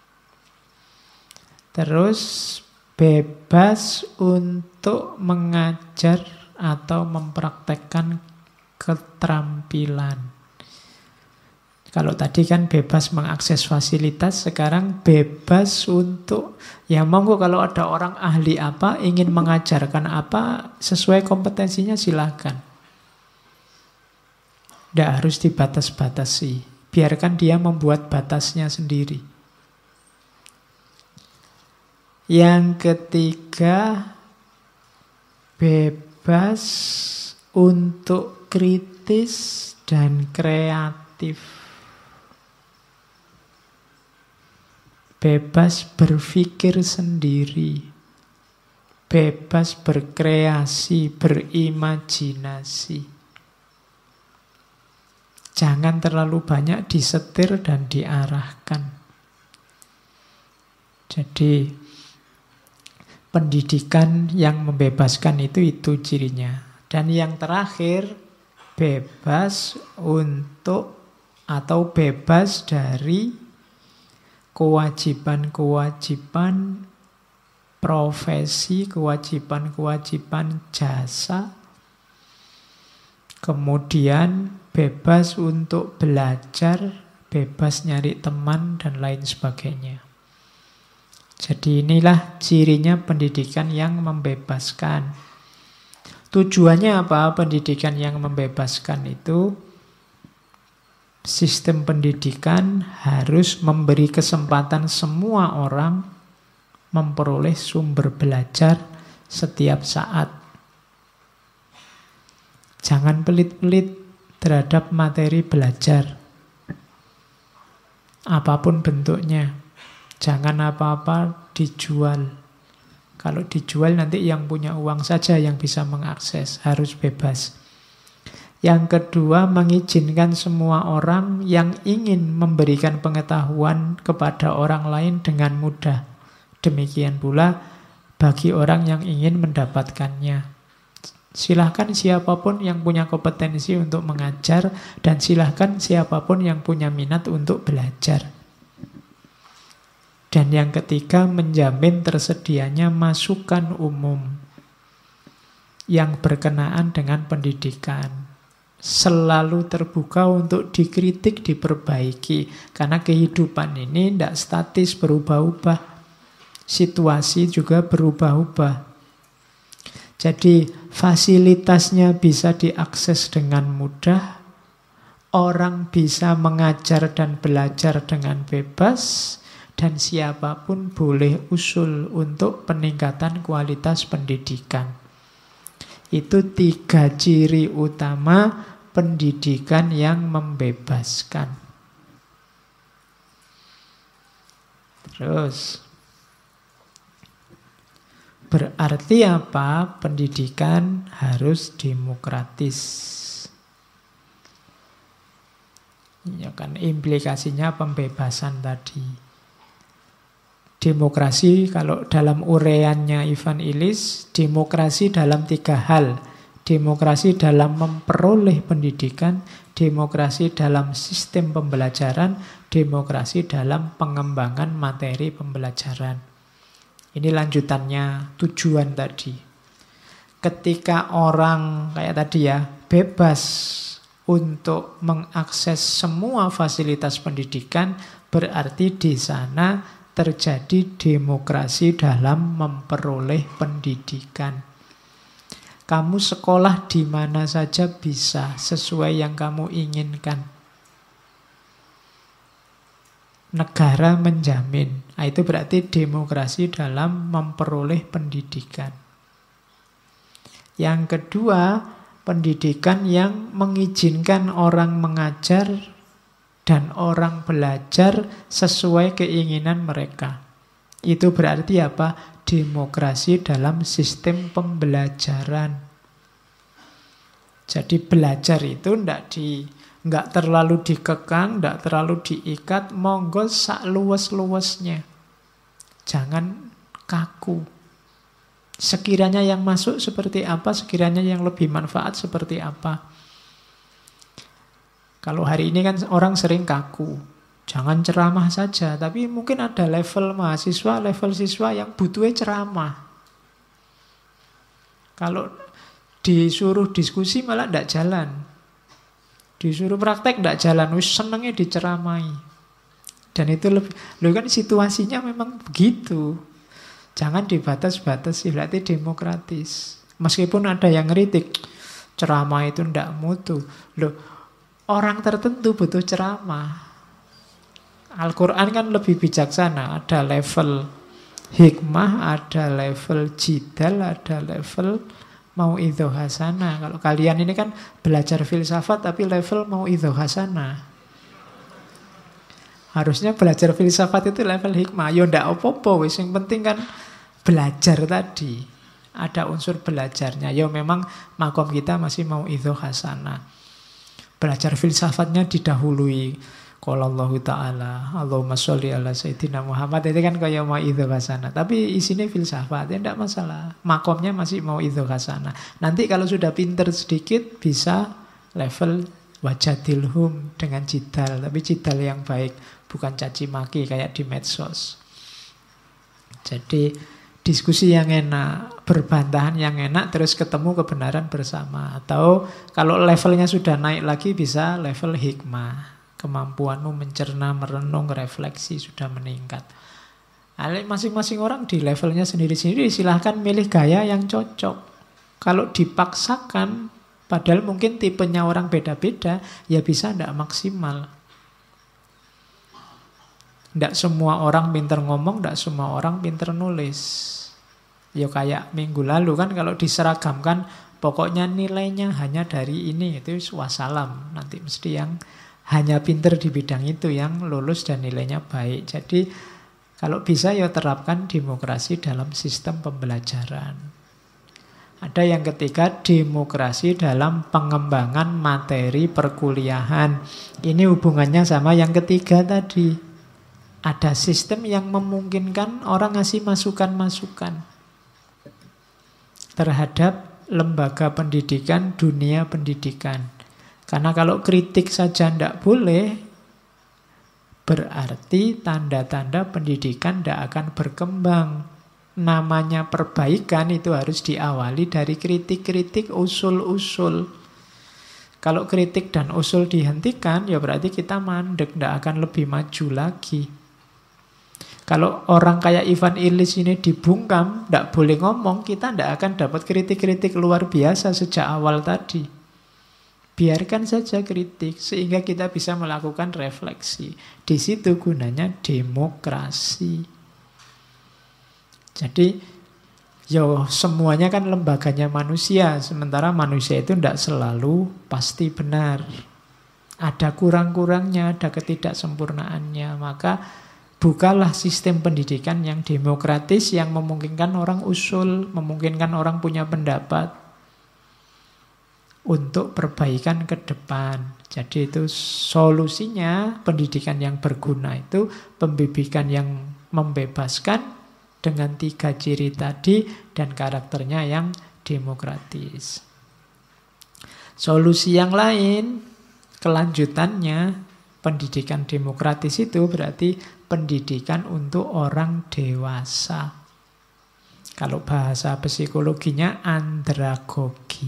Terus bebas untuk mengajar atau mempraktekkan keterampilan. Kalau tadi kan bebas mengakses fasilitas, sekarang bebas untuk, ya monggo kalau ada orang ahli apa, ingin mengajarkan apa, sesuai kompetensinya silakan. Tidak harus dibatas-batasi. Biarkan dia membuat batasnya sendiri. Yang ketiga, bebas untuk kritis dan kreatif. Bebas berpikir sendiri, bebas berkreasi, berimajinasi. Jangan terlalu banyak disetir dan diarahkan. Jadi pendidikan yang membebaskan itu cirinya. Dan yang terakhir, bebas untuk atau bebas dari kewajiban-kewajiban profesi, kewajiban-kewajiban jasa. Kemudian bebas untuk belajar, bebas nyari teman, dan lain sebagainya. Jadi inilah cirinya pendidikan yang membebaskan. Tujuannya apa? Pendidikan yang membebaskan itu, sistem pendidikan harus memberi kesempatan semua orang memperoleh sumber belajar setiap saat. Jangan pelit-pelit terhadap materi belajar. Apapun bentuknya. Jangan apa-apa dijual. Kalau dijual nanti yang punya uang saja yang bisa mengakses. Harus bebas. Yang kedua, mengizinkan semua orang yang ingin memberikan pengetahuan kepada orang lain dengan mudah. Demikian pula bagi orang yang ingin mendapatkannya. Silahkan siapapun yang punya kompetensi untuk mengajar, dan silahkan siapapun yang punya minat untuk belajar. Dan yang ketiga, menjamin tersedianya masukan umum. yang berkenaan dengan pendidikan. Selalu terbuka untuk dikritik, diperbaiki. Karena kehidupan ini tidak statis, berubah-ubah. Situasi juga berubah-ubah. Jadi fasilitasnya bisa diakses dengan mudah. Orang bisa mengajar dan belajar dengan bebas. Dan siapapun boleh usul untuk peningkatan kualitas pendidikan. Itu 3 ciri utama pendidikan yang membebaskan. Terus, berarti apa? Pendidikan harus demokratis. Ya kan, implikasinya pembebasan tadi. Demokrasi, kalau dalam uraiannya Ivan Illich, demokrasi dalam 3 hal. Demokrasi dalam memperoleh pendidikan, demokrasi dalam sistem pembelajaran, demokrasi dalam pengembangan materi pembelajaran. Ini lanjutannya tujuan tadi. Ketika orang kayak tadi ya, bebas untuk mengakses semua fasilitas pendidikan, berarti di sana terjadi demokrasi dalam memperoleh pendidikan. Kamu sekolah di mana saja bisa sesuai yang kamu inginkan. Negara menjamin. Nah, itu berarti demokrasi dalam memperoleh pendidikan. Yang kedua, pendidikan yang mengizinkan orang mengajar dan orang belajar sesuai keinginan mereka. Itu berarti apa? Demokrasi dalam sistem pembelajaran. Jadi belajar itu nggak terlalu dikekang, nggak terlalu diikat, monggo sak luwes-luwesnya. Jangan kaku. Sekiranya yang masuk seperti apa, sekiranya yang lebih manfaat seperti apa. Kalau hari ini kan orang sering kaku. Jangan ceramah saja, tapi mungkin ada level mahasiswa, level siswa yang butuhnya ceramah. Kalau disuruh diskusi malah tidak jalan. Disuruh praktek tidak jalan, wis senengnya diceramai. Dan itu kan situasinya memang begitu. Jangan dibatas-batasi, berarti demokratis. Meskipun ada yang ngeritik, ceramah itu tidak mutu. Orang tertentu butuh ceramah. Al-Quran kan lebih bijaksana. Ada level hikmah, ada level jidal, ada level mau'idhah hasanah. Kalau kalian ini kan belajar filsafat tapi level mau'idhah hasanah. Harusnya belajar filsafat itu level hikmah. Ya ndak apa-apa wis, yang penting kan belajar tadi. Ada unsur belajarnya. Ya memang makom kita masih mau'idhah hasanah. Belajar filsafatnya didahului. Qala Allah Ta'ala, Allahumma sholli ala Sayyidina Muhammad. Itu kan kayak mau'idhah hasanah. Tapi isinya filsafat, ya tidak masalah. Makomnya masih mau'idhah hasanah. Nanti kalau sudah pinter sedikit, bisa level wajadilhum dengan jidal. Tapi jidal yang baik, bukan caci maki kayak di medsos. Jadi diskusi yang enak, berbantahan yang enak, terus ketemu kebenaran bersama. Atau kalau levelnya sudah naik lagi, bisa level hikmah. Kemampuanmu mencerna, merenung, refleksi sudah meningkat. Masing-masing orang di levelnya sendiri-sendiri, silahkan milih gaya yang cocok. Kalau dipaksakan, padahal mungkin tipenya orang beda-beda, ya bisa tidak maksimal. Tidak semua orang pinter ngomong, tidak semua orang pinter nulis. Ya kayak minggu lalu kan, kalau diseragamkan, pokoknya nilainya hanya dari ini, itu wassalam. Nanti mesti yang hanya pinter di bidang itu yang lulus dan nilainya baik. Jadi kalau bisa ya terapkan demokrasi dalam sistem pembelajaran. Ada yang ketiga, demokrasi dalam pengembangan materi perkuliahan. Ini hubungannya sama yang ketiga tadi. Ada sistem yang memungkinkan orang ngasih masukan-masukan terhadap lembaga pendidikan, dunia pendidikan. Karena kalau kritik saja tidak boleh, berarti tanda-tanda pendidikan tidak akan berkembang. namanya perbaikan itu harus diawali dari kritik-kritik usul-usul. Kalau kritik dan usul dihentikan, ya berarti kita mandek, tidak akan lebih maju lagi. Kalau orang kayak Ivan Illich ini dibungkam, tidak boleh ngomong, kita tidak akan dapat kritik-kritik luar biasa sejak awal tadi. Biarkan saja kritik, sehingga kita bisa melakukan refleksi. Di situ gunanya demokrasi. Jadi, semuanya kan lembaganya manusia, sementara manusia itu tidak selalu pasti benar. Ada kurang-kurangnya, ada ketidaksempurnaannya. Maka bukalah sistem pendidikan yang demokratis, yang memungkinkan orang usul, memungkinkan orang punya pendapat untuk perbaikan ke depan. Jadi itu solusinya, pendidikan yang berguna itu pembibikan yang membebaskan dengan 3 ciri tadi dan karakternya yang demokratis. Solusi yang lain, kelanjutannya, pendidikan demokratis itu berarti pendidikan untuk orang dewasa. Kalau bahasa psikologinya andragogi.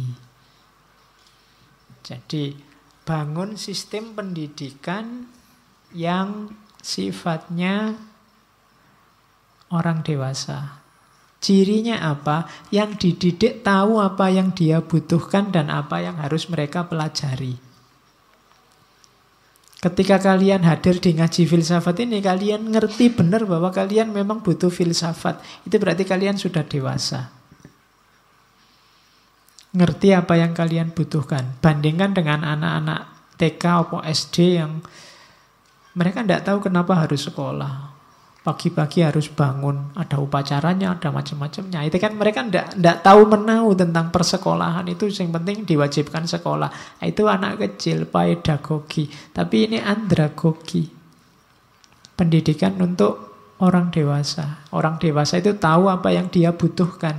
Jadi bangun sistem pendidikan yang sifatnya orang dewasa. Cirinya apa? Yang dididik tahu apa yang dia butuhkan dan apa yang harus mereka pelajari. Ketika kalian hadir di ngaji filsafat ini, kalian ngerti benar bahwa kalian memang butuh filsafat. Itu berarti kalian sudah dewasa. Ngerti apa yang kalian butuhkan. Bandingkan dengan anak-anak TK atau SD yang mereka tidak tahu kenapa harus sekolah. Pagi-pagi harus bangun, ada upacaranya, ada macam-macamnya. Itu kan mereka tidak tahu menahu tentang persekolahan. Itu yang penting diwajibkan sekolah. Itu anak kecil, pedagogi. Tapi ini andragogi. Pendidikan untuk orang dewasa. Orang dewasa itu tahu apa yang dia butuhkan.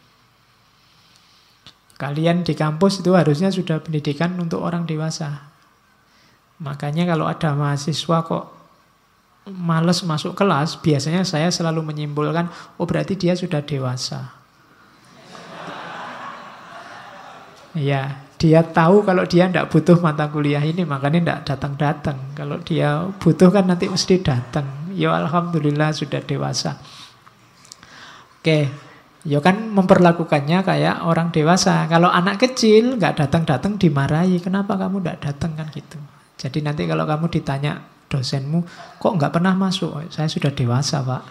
Kalian di kampus itu harusnya sudah pendidikan untuk orang dewasa. Makanya kalau ada mahasiswa kok malas masuk kelas, biasanya saya selalu menyimpulkan, oh berarti dia sudah dewasa. Ya, dia tahu kalau dia tidak butuh mata kuliah ini, makanya tidak datang-datang. Kalau dia butuh kan nanti mesti datang. Ya alhamdulillah sudah dewasa. Oke, ya kan memperlakukannya kayak orang dewasa. Kalau anak kecil nggak datang-datang dimarahi, kenapa kamu tidak datang kan gitu. Jadi nanti kalau kamu ditanya dosenmu, kok nggak pernah masuk? Saya sudah dewasa, Pak.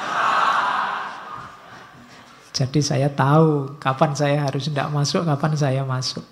Jadi saya tahu kapan saya harus tidak masuk, kapan saya masuk.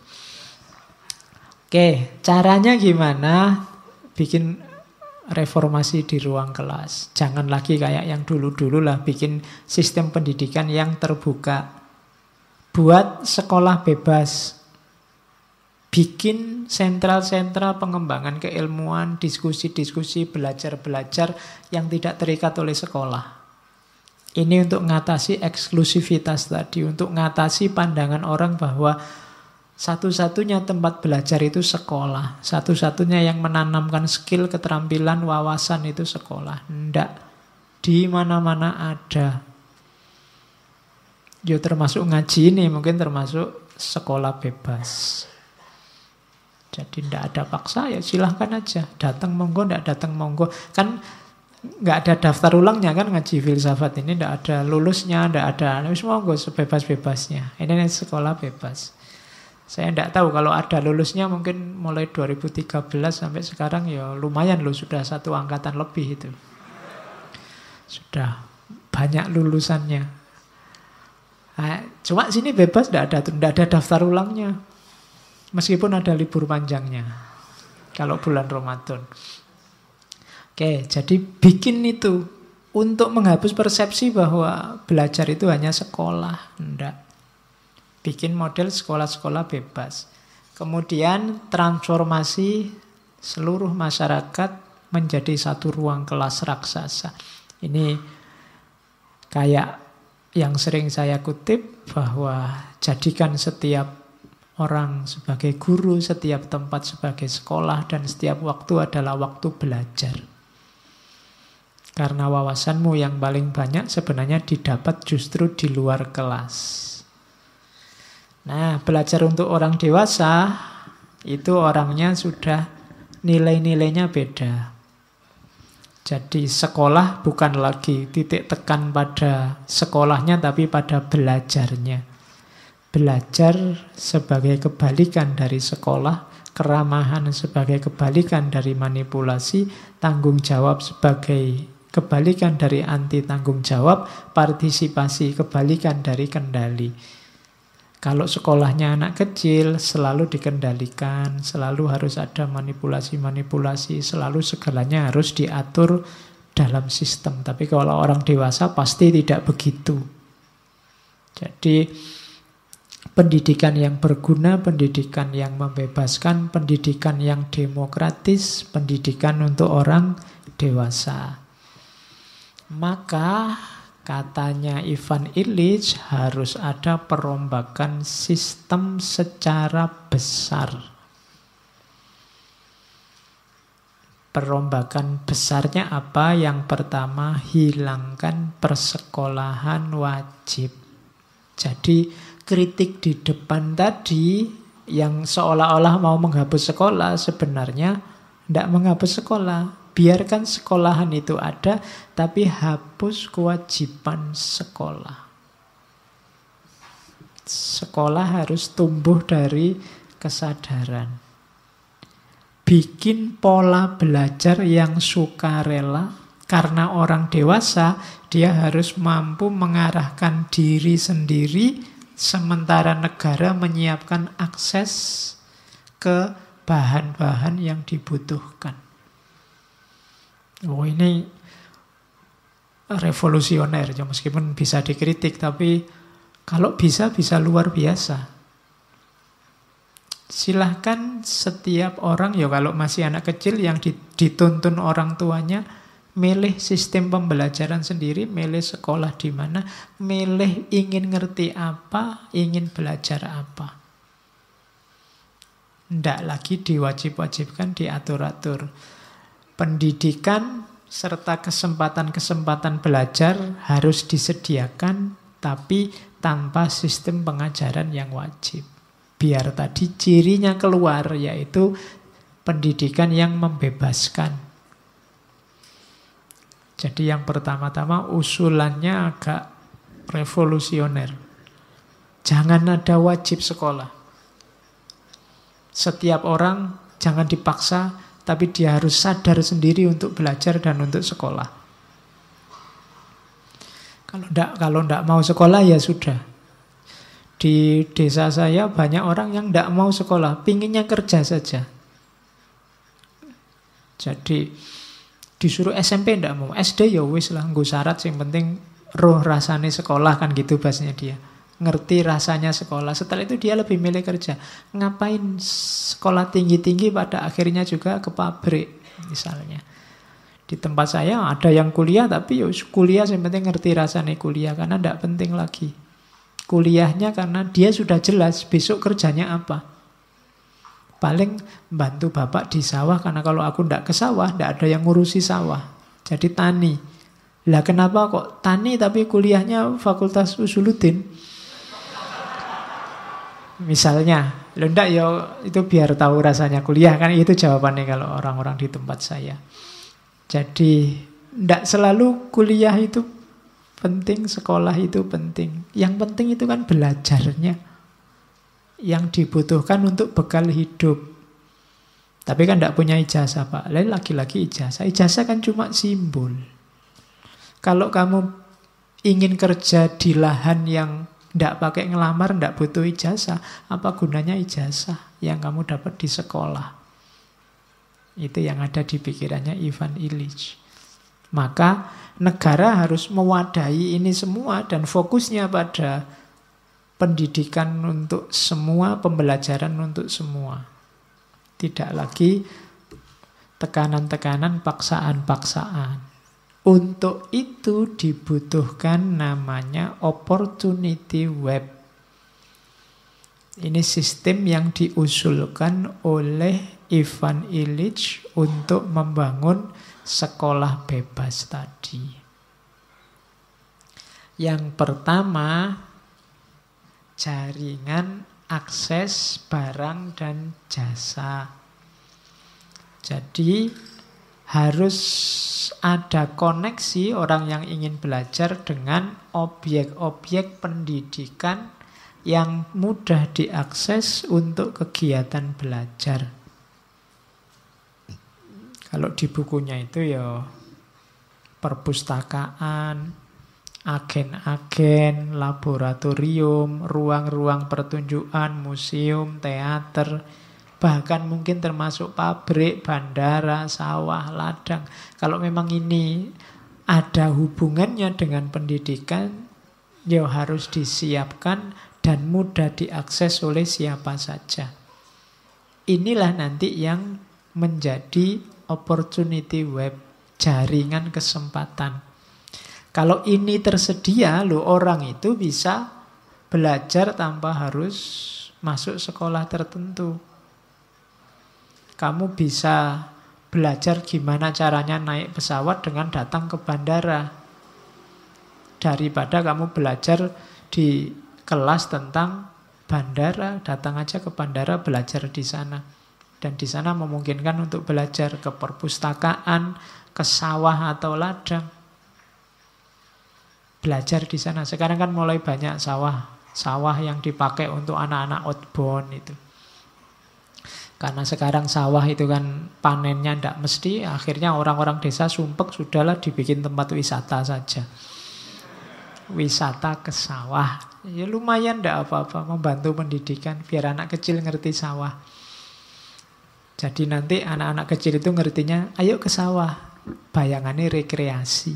Oke, caranya gimana bikin reformasi di ruang kelas? Jangan lagi kayak yang dulu-dulu lah, bikin sistem pendidikan yang terbuka. Buat sekolah bebas. Bikin sentral-sentral pengembangan keilmuan, diskusi-diskusi, belajar-belajar yang tidak terikat oleh sekolah. Ini untuk mengatasi eksklusivitas tadi, untuk mengatasi pandangan orang bahwa satu-satunya tempat belajar itu sekolah. Satu-satunya yang menanamkan skill, keterampilan, wawasan itu sekolah. Tidak. Di mana-mana ada. Ya termasuk ngaji ini, mungkin termasuk sekolah bebas. Jadi tidak ada paksa, ya silahkan aja. Datang monggo, tidak datang monggo. Kan nggak ada daftar ulangnya kan ngaji filsafat ini, tidak ada lulusnya, tidak ada. Monggo sebebas-bebasnya. Ini sekolah bebas. Saya tidak tahu kalau ada lulusnya mungkin mulai 2013 sampai sekarang ya lumayan loh, sudah 1 angkatan lebih itu. Sudah banyak lulusannya. Nah, cuma sini bebas, tidak ada daftar ulangnya. Meskipun ada libur panjangnya kalau bulan Ramadan. Oke, jadi bikin itu untuk menghapus persepsi bahwa belajar itu hanya sekolah. Enggak. Bikin model sekolah-sekolah bebas. Kemudian transformasi seluruh masyarakat menjadi satu ruang kelas raksasa. Ini kayak yang sering saya kutip bahwa jadikan setiap orang sebagai guru, setiap tempat sebagai sekolah, dan setiap waktu adalah waktu belajar. Karena wawasanmu yang paling banyak sebenarnya didapat justru di luar kelas. Nah, belajar untuk orang dewasa, itu orangnya sudah nilai-nilainya beda. Jadi sekolah bukan lagi titik tekan pada sekolahnya, tapi pada belajarnya. Belajar sebagai kebalikan dari sekolah, keramahan sebagai kebalikan dari manipulasi, tanggung jawab sebagai kebalikan dari anti tanggung jawab, partisipasi kebalikan dari kendali. Kalau sekolahnya anak kecil, selalu dikendalikan, selalu harus ada manipulasi-manipulasi, selalu segalanya harus diatur dalam sistem. Tapi kalau orang dewasa pasti tidak begitu. Jadi pendidikan yang berguna, pendidikan yang membebaskan, pendidikan yang demokratis, pendidikan untuk orang dewasa. Maka katanya Ivan Illich harus ada perombakan sistem secara besar. Perombakan besarnya apa? Yang pertama, hilangkan persekolahan wajib. Jadi kritik di depan tadi yang seolah-olah mau menghapus sekolah, sebenarnya tidak menghapus sekolah. Biarkan sekolahan itu ada, tapi hapus kewajiban sekolah. Sekolah harus tumbuh dari kesadaran. Bikin pola belajar yang sukarela, karena orang dewasa dia harus mampu mengarahkan diri sendiri, sementara negara menyiapkan akses ke bahan-bahan yang dibutuhkan. Oh, ini revolusioner, ya meskipun bisa dikritik, tapi kalau bisa luar biasa. Silahkan setiap orang, ya kalau masih anak kecil yang dituntun orang tuanya, milih sistem pembelajaran sendiri, milih sekolah di mana, milih ingin ngerti apa, ingin belajar apa. Tidak lagi diwajib-wajibkan, diatur-atur. Pendidikan serta kesempatan-kesempatan belajar harus disediakan, tapi tanpa sistem pengajaran yang wajib. Biar tadi cirinya keluar, yaitu pendidikan yang membebaskan. Jadi yang pertama-tama usulannya agak revolusioner. Jangan ada wajib sekolah. Setiap orang jangan dipaksa, tapi dia harus sadar sendiri untuk belajar dan untuk sekolah. Kalau enggak mau sekolah, ya sudah. Di desa saya banyak orang yang enggak mau sekolah, pinginnya kerja saja. Jadi disuruh SMP enggak mau, SD ya wis lah, nggo syarat, yang penting roh rasane sekolah, kan gitu bahasanya dia. Ngerti rasanya sekolah. Setelah itu dia lebih milih kerja. Ngapain sekolah tinggi-tinggi pada akhirnya juga ke pabrik misalnya. Di tempat saya ada yang kuliah, tapi kuliah yang penting ngerti rasanya kuliah, karena tidak penting lagi kuliahnya, karena dia sudah jelas besok kerjanya apa. Paling bantu bapak di sawah, karena kalau aku tidak ke sawah tidak ada yang ngurusi sawah, jadi tani. Lah kenapa kok tani tapi kuliahnya Fakultas Usuluddin? Misalnya, lo ndak ya itu biar tahu rasanya kuliah, kan itu jawabannya kalau orang-orang di tempat saya. Jadi ndak selalu kuliah itu penting, sekolah itu penting. Yang penting itu kan belajarnya, yang dibutuhkan untuk bekal hidup. Tapi kan ndak punya ijazah, Pak. Lain lagi-lagi ijazah. Ijazah kan cuma simbol. Kalau kamu ingin kerja di lahan yang tidak pakai ngelamar, tidak butuh ijazah, apa gunanya ijazah yang kamu dapat di sekolah? Itu yang ada di pikirannya Ivan Illich. Maka negara harus mewadahi ini semua dan fokusnya pada pendidikan untuk semua, pembelajaran untuk semua. Tidak lagi tekanan-tekanan, paksaan-paksaan. Untuk itu dibutuhkan namanya opportunity web. Ini sistem yang diusulkan oleh Ivan Illich untuk membangun sekolah bebas tadi. Yang pertama, jaringan akses barang dan jasa. Jadi harus ada koneksi orang yang ingin belajar dengan objek-objek pendidikan yang mudah diakses untuk kegiatan belajar. Kalau di bukunya itu ya perpustakaan, agen-agen, laboratorium, ruang-ruang pertunjukan, museum, teater, bahkan mungkin termasuk pabrik, bandara, sawah, ladang. Kalau memang ini ada hubungannya dengan pendidikan, ya harus disiapkan dan mudah diakses oleh siapa saja. Inilah nanti yang menjadi opportunity web, jaringan kesempatan. Kalau ini tersedia, orang itu bisa belajar tanpa harus masuk sekolah tertentu. Kamu bisa belajar gimana caranya naik pesawat dengan datang ke bandara. Daripada kamu belajar di kelas tentang bandara, datang aja ke bandara, belajar di sana. Dan di sana memungkinkan untuk belajar ke perpustakaan, ke sawah atau ladang. Belajar di sana. Sekarang kan mulai banyak sawah yang dipakai untuk anak-anak outbound itu. Karena sekarang sawah itu kan panennya tidak mesti, akhirnya orang-orang desa sumpek, sudahlah dibikin tempat wisata saja. Wisata ke sawah. Ya lumayan tidak apa-apa, membantu pendidikan biar anak kecil ngerti sawah. Jadi nanti anak-anak kecil itu ngertinya, ayo ke sawah. Bayangannya rekreasi.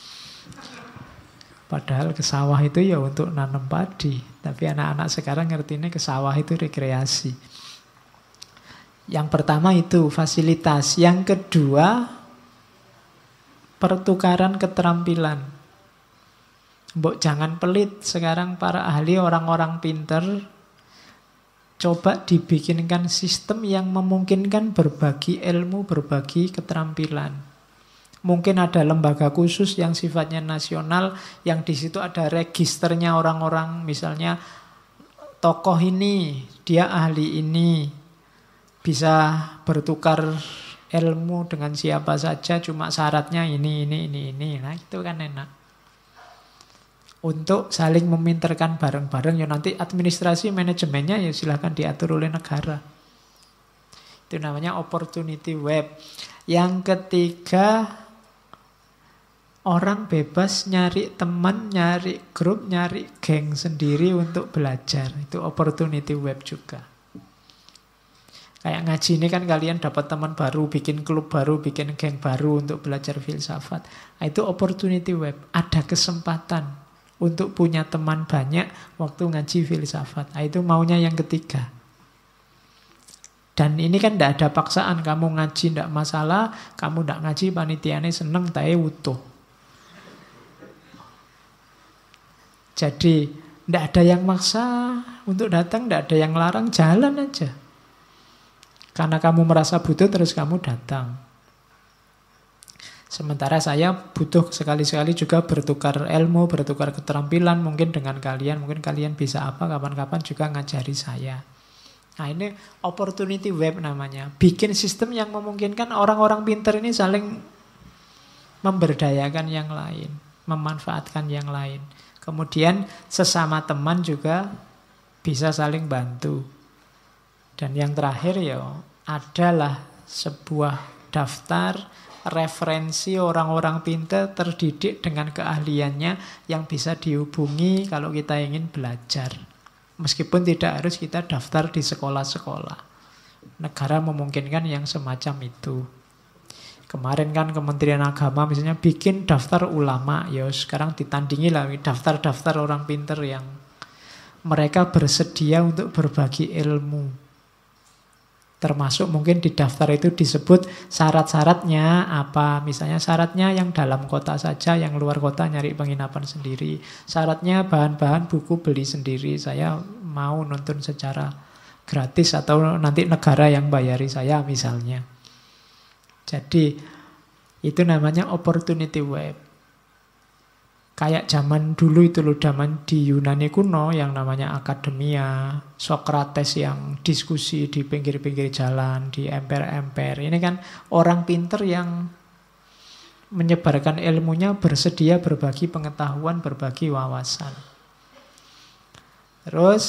Padahal ke sawah itu ya untuk nanam padi. Tapi anak-anak sekarang ngertinya ke sawah itu rekreasi. Yang pertama itu fasilitas. Yang kedua, pertukaran keterampilan. Mbok jangan pelit. Sekarang para ahli, orang-orang pinter, coba dibikinkan sistem yang memungkinkan berbagi ilmu, berbagi keterampilan. Mungkin ada lembaga khusus yang sifatnya nasional, yang di situ ada registernya orang-orang, misalnya tokoh ini, dia ahli ini, bisa bertukar ilmu dengan siapa saja, cuma syaratnya ini. Nah itu kan enak. Untuk saling meminterkan bareng-bareng, ya nanti administrasi manajemennya ya silahkan diatur oleh negara. Itu namanya opportunity web. Yang ketiga, orang bebas nyari teman, nyari grup, nyari geng sendiri untuk belajar. Itu opportunity web juga. Kayak ngaji ini kan kalian dapat teman baru, bikin klub baru, bikin geng baru untuk belajar filsafat. Nah, itu opportunity web. Ada kesempatan untuk punya teman banyak waktu ngaji filsafat. Nah, itu maunya yang ketiga. Dan ini kan tidak ada paksaan. Kamu ngaji tidak masalah, kamu tidak ngaji panitiane seneng, tae wutuh. Jadi tidak ada yang maksa untuk datang, tidak ada yang larang, jalan aja. Karena kamu merasa butuh terus kamu datang. Sementara saya butuh sekali-sekali juga bertukar ilmu, bertukar keterampilan mungkin dengan kalian. Mungkin kalian bisa apa, kapan-kapan juga ngajari saya. Nah ini opportunity web namanya. Bikin sistem yang memungkinkan orang-orang pintar ini saling memberdayakan yang lain, memanfaatkan yang lain. Kemudian sesama teman juga bisa saling bantu. Dan yang terakhir ya adalah sebuah daftar referensi orang-orang pintar terdidik dengan keahliannya yang bisa dihubungi kalau kita ingin belajar. Meskipun tidak harus kita daftar di sekolah-sekolah. Negara memungkinkan yang semacam itu. Kemarin kan Kementerian Agama misalnya bikin daftar ulama. Ya sekarang ditandingi lah daftar-daftar orang pintar yang mereka bersedia untuk berbagi ilmu. Termasuk mungkin di daftar itu disebut syarat-syaratnya apa. Misalnya syaratnya yang dalam kota saja, yang luar kota nyari penginapan sendiri. Syaratnya bahan-bahan buku beli sendiri. Saya mau nonton secara gratis atau nanti negara yang bayari saya misalnya. Jadi itu namanya opportunity web. Kayak zaman dulu itu loh, zaman di Yunani kuno yang namanya akademia, Sokrates yang diskusi di pinggir-pinggir jalan, di emper-emper. Ini kan orang pinter yang menyebarkan ilmunya, bersedia berbagi pengetahuan, berbagi wawasan. Terus,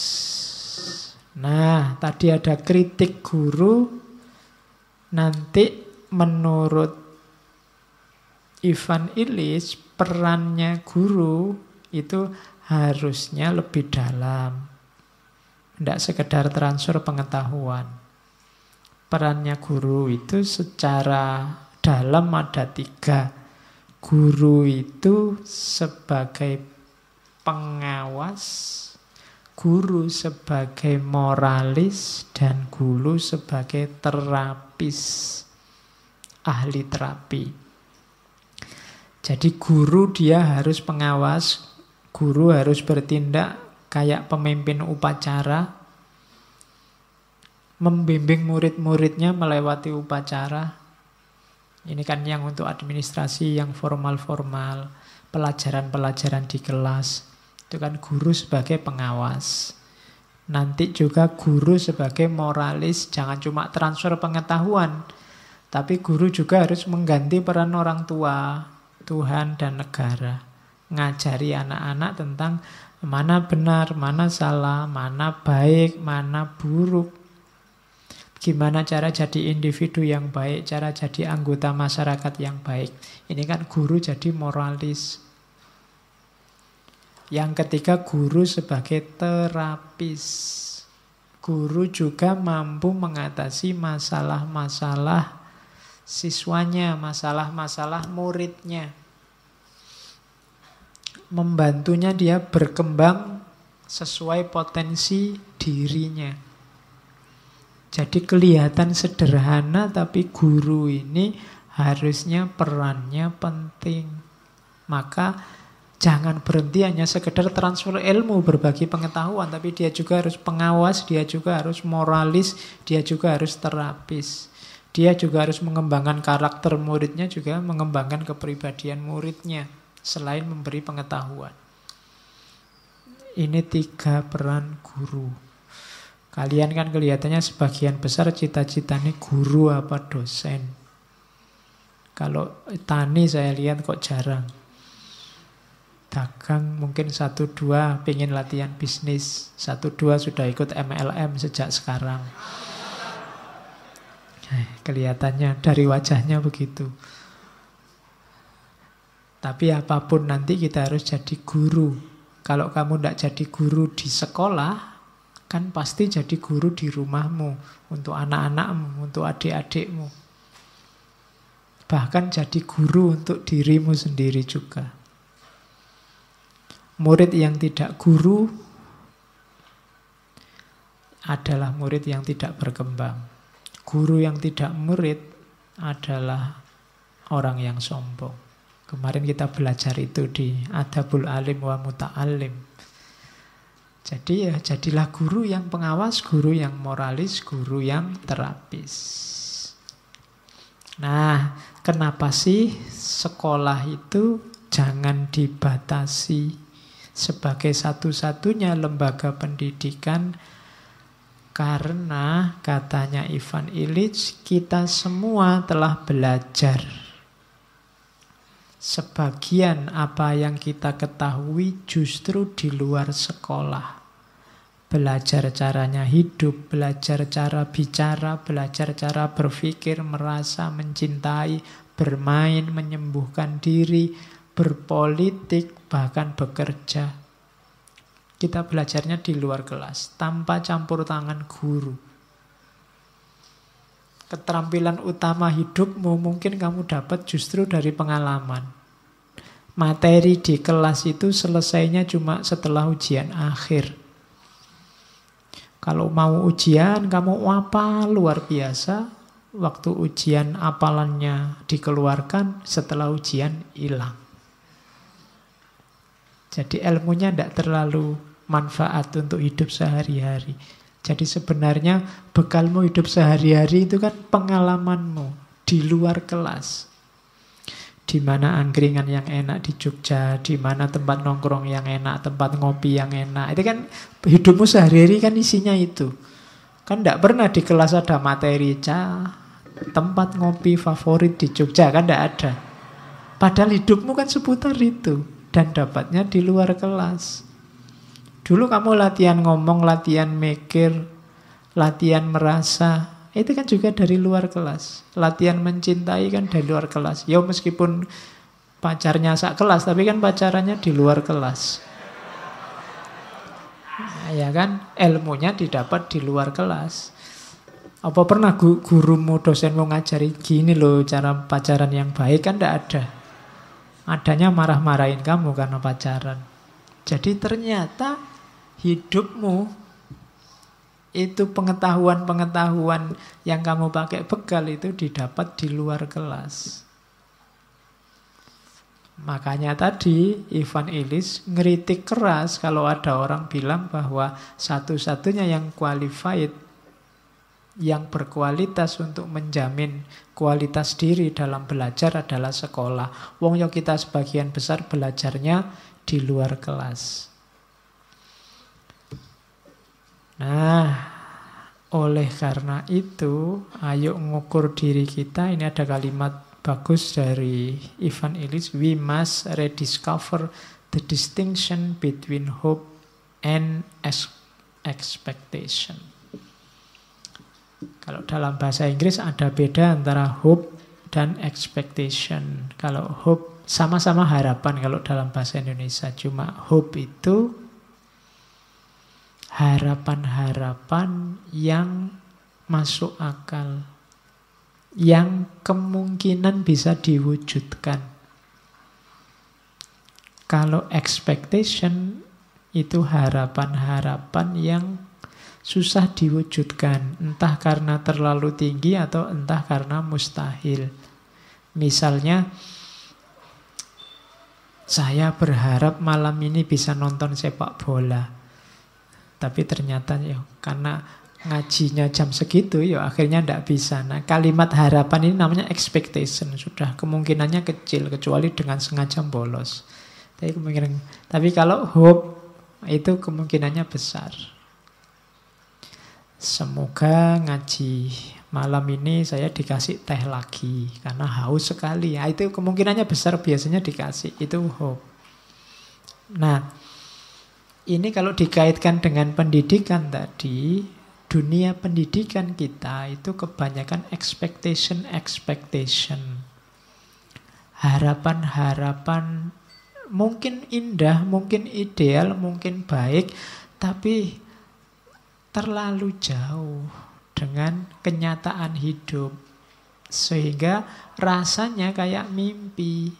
nah tadi ada kritik guru, nanti menurut Ivan Illich, perannya guru itu harusnya lebih dalam. Tidak sekedar transfer pengetahuan. Perannya guru itu secara dalam ada 3. Guru itu sebagai pengawas, guru sebagai moralis, dan guru sebagai terapis, ahli terapi. Jadi guru dia harus pengawas, guru harus bertindak kayak pemimpin upacara, membimbing murid-muridnya melewati upacara. Ini kan yang untuk administrasi yang formal-formal, pelajaran-pelajaran di kelas. Itu kan guru sebagai pengawas. Nanti juga guru sebagai moralis, jangan cuma transfer pengetahuan, tapi guru juga harus mengganti peran orang tua, Tuhan dan negara. Ngajari anak-anak tentang mana benar, mana salah, mana baik, mana buruk. Gimana cara jadi individu yang baik, cara jadi anggota masyarakat yang baik. Ini kan guru jadi moralis. Yang ketiga, guru sebagai terapis. Guru juga mampu mengatasi masalah-masalah siswanya, masalah-masalah muridnya. Membantunya dia berkembang sesuai potensi dirinya. Jadi kelihatan sederhana, tapi guru ini harusnya perannya penting. Maka jangan berhenti hanya sekedar transfer ilmu, berbagi pengetahuan, tapi dia juga harus pengawas, dia juga harus moralis, dia juga harus terapis. Dia juga harus mengembangkan karakter muridnya, juga mengembangkan kepribadian muridnya, selain memberi pengetahuan. Ini 3 peran guru. Kalian kan kelihatannya sebagian besar cita-citanya guru apa dosen. Kalau tani saya lihat kok jarang. Dagang mungkin 1-2 pengen latihan bisnis, 1-2 sudah ikut MLM sejak sekarang. Kelihatannya dari wajahnya begitu. Tapi apapun nanti kita harus jadi guru. Kalau kamu tidak jadi guru di sekolah, kan pasti jadi guru di rumahmu, untuk anak-anakmu, untuk adik-adikmu. Bahkan jadi guru untuk dirimu sendiri juga. Murid yang tidak guru adalah murid yang tidak berkembang. Guru yang tidak murid adalah orang yang sombong. Kemarin kita belajar itu di Adabul Alim wa Muta'alim. Jadi ya jadilah guru yang pengawas, guru yang moralis, guru yang terapis. Nah, kenapa sih sekolah itu jangan dibatasi sebagai satu-satunya lembaga pendidikan? Karena katanya Ivan Illich, kita semua telah belajar. Sebagian apa yang kita ketahui justru di luar sekolah. Belajar caranya hidup, belajar cara bicara, belajar cara berpikir, merasa, mencintai, bermain, menyembuhkan diri, berpolitik, bahkan bekerja. Kita belajarnya di luar kelas, tanpa campur tangan guru. Keterampilan utama hidupmu mungkin kamu dapat justru dari pengalaman. Materi di kelas itu selesainya cuma setelah ujian akhir. Kalau mau ujian, kamu apa luar biasa. Waktu ujian apalannya dikeluarkan, setelah ujian hilang. Jadi ilmunya tidak terlalu manfaat untuk hidup sehari-hari. Jadi sebenarnya bekalmu hidup sehari-hari itu kan pengalamanmu di luar kelas. Di mana angkringan yang enak di Jogja, di mana tempat nongkrong yang enak, tempat ngopi yang enak. Itu kan hidupmu sehari-hari kan isinya itu. Kan tidak pernah di kelas ada materi tempat ngopi favorit di Jogja, kan tidak ada. Padahal hidupmu kan seputar itu. Dan dapatnya di luar kelas. Dulu kamu latihan ngomong, latihan mikir, latihan merasa, itu kan juga dari luar kelas. Latihan mencintai kan dari luar kelas. Ya meskipun pacarnya sak kelas, tapi kan pacarannya di luar kelas. Nah, ya kan, ilmunya didapat di luar kelas. Apa pernah gurumu, dosenmu ngajari gini loh cara pacaran yang baik? Kan tidak ada. Adanya marah-marahin kamu karena pacaran. Jadi ternyata hidupmu itu pengetahuan-pengetahuan yang kamu pakai bekal itu didapat di luar kelas. Makanya tadi Ivan Illich ngeritik keras kalau ada orang bilang bahwa satu-satunya yang qualified, yang berkualitas untuk menjamin kualitas diri dalam belajar adalah sekolah. Wong yo kita sebagian besar belajarnya di luar kelas. Nah, oleh karena itu, ayo ngukur diri kita. Ini ada kalimat bagus dari Ivan Illich. We must rediscover the distinction between hope and expectation. Kalau dalam bahasa Inggris ada beda antara hope dan expectation. Kalau hope sama-sama harapan kalau dalam bahasa Indonesia. Cuma hope itu harapan-harapan yang masuk akal, yang kemungkinan bisa diwujudkan. Kalau expectation itu harapan-harapan yang susah diwujudkan, entah karena terlalu tinggi atau entah karena mustahil. Misalnya, saya berharap malam ini bisa nonton sepak bola. Tapi ternyata ya karena ngajinya jam segitu ya akhirnya tidak bisa. Nah, kalimat harapan ini namanya expectation. Sudah kemungkinannya kecil kecuali dengan sengaja bolos. Tapi kalau hope itu kemungkinannya besar. Semoga ngaji malam ini saya dikasih teh lagi karena haus sekali. Ya, itu kemungkinannya besar, biasanya dikasih. Itu hope. Nah, ini kalau dikaitkan dengan pendidikan tadi, dunia pendidikan kita itu kebanyakan expectation. Harapan-harapan mungkin indah, mungkin ideal, mungkin baik, tapi terlalu jauh dengan kenyataan hidup. Sehingga rasanya kayak mimpi.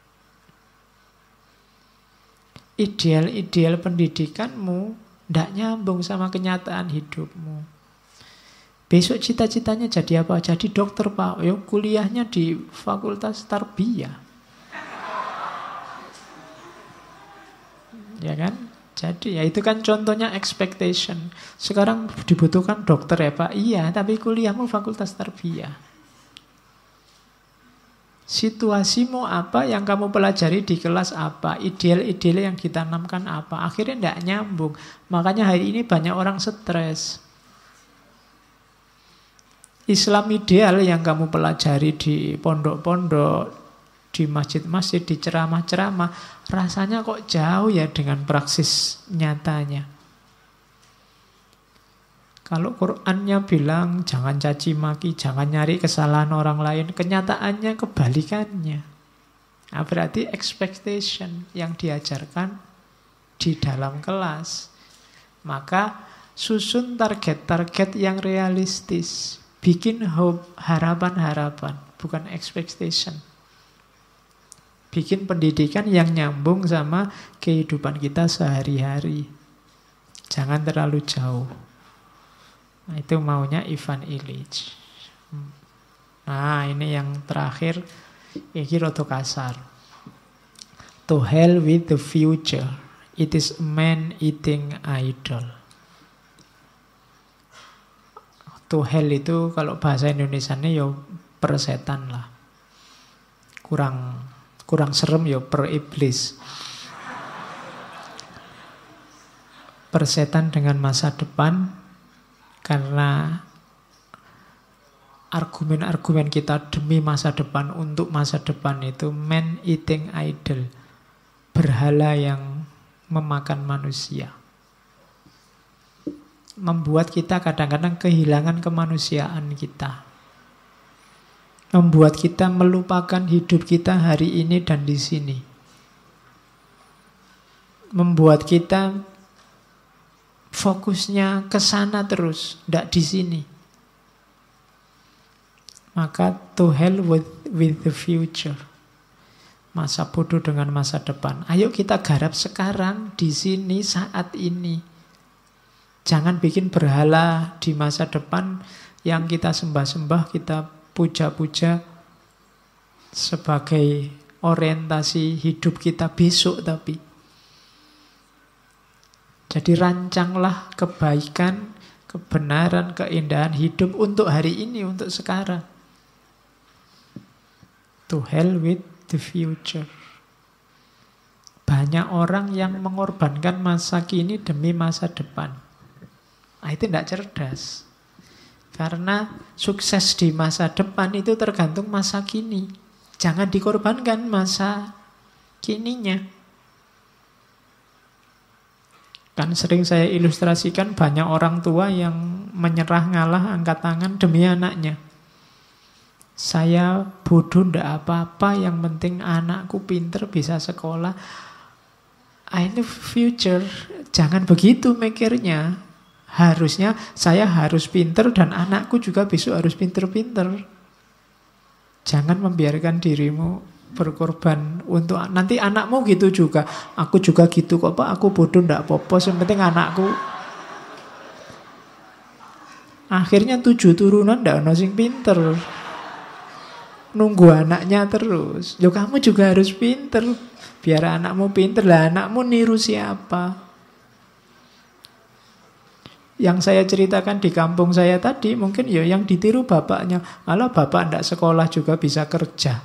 Ideal-ideal pendidikanmu tidak nyambung sama kenyataan hidupmu. Besok cita-citanya jadi apa? Jadi dokter, Pak. Yo, kuliahnya di Fakultas Tarbiyah. Ya kan? Jadi ya itu kan contohnya expectation. Sekarang dibutuhkan dokter ya Pak. Iya, tapi kuliahmu Fakultas Tarbiyah. Situasimu apa, yang kamu pelajari di kelas apa, ideal-ideal yang ditanamkan apa. Akhirnya tidak nyambung. Makanya hari ini banyak orang stres. Islam ideal yang kamu pelajari di pondok-pondok, di masjid-masjid, di ceramah-ceramah, rasanya kok jauh ya dengan praksis nyatanya. Kalau Qur'annya bilang jangan caci maki, jangan nyari kesalahan orang lain, kenyataannya kebalikannya. Nah, berarti expectation yang diajarkan di dalam kelas. Maka susun target-target yang realistis. Bikin hope, harapan-harapan, bukan expectation. Bikin pendidikan yang nyambung sama kehidupan kita sehari-hari. Jangan terlalu jauh. Nah, itu maunya Ivan Illich. Nah, ini yang terakhir. Ini rada kasar. To hell with the future. It is a man-eating idol. To hell itu kalau bahasa Indonesianya ya persetan lah. Kurang serem ya per iblis. Persetan dengan masa depan, karena argumen-argumen kita demi masa depan, untuk masa depan itu man-eating idol, berhala yang memakan manusia. Membuat kita kadang-kadang kehilangan kemanusiaan kita. Membuat kita melupakan hidup kita hari ini dan di sini. Membuat kita fokusnya ke sana terus, tidak di sini. Maka to hell with the future. Masa bodoh dengan masa depan. Ayo kita garap sekarang, di sini, saat ini. Jangan bikin berhala di masa depan yang kita sembah-sembah, kita puja-puja sebagai orientasi hidup kita besok tapi. Jadi rancanglah kebaikan, kebenaran, keindahan hidup untuk hari ini, untuk sekarang. To hell with the future. Banyak orang yang mengorbankan masa kini demi masa depan. Nah, itu tidak cerdas. Karena sukses di masa depan itu tergantung masa kini. Jangan dikorbankan masa kininya. Kan sering saya ilustrasikan banyak orang tua yang menyerah ngalah, angkat tangan demi anaknya. Saya bodoh ndak apa-apa, yang penting anakku pinter bisa sekolah. Ini future. Jangan begitu mikirnya. Harusnya saya harus pinter dan anakku juga besok harus pinter-pinter. Jangan membiarkan dirimu berkorban untuk nanti anakmu gitu juga. Aku juga gitu kok Pak, aku bodoh ndak apa-apa, yang penting anakku. Akhirnya 7 turunan ndak ono sing pinter. Nunggu anaknya terus. Yo kamu juga harus pinter. Biar anakmu pinter. Lah anakmu niru siapa? Yang saya ceritakan di kampung saya tadi, mungkin ya yang ditiru bapaknya. Malah bapak ndak sekolah juga bisa kerja.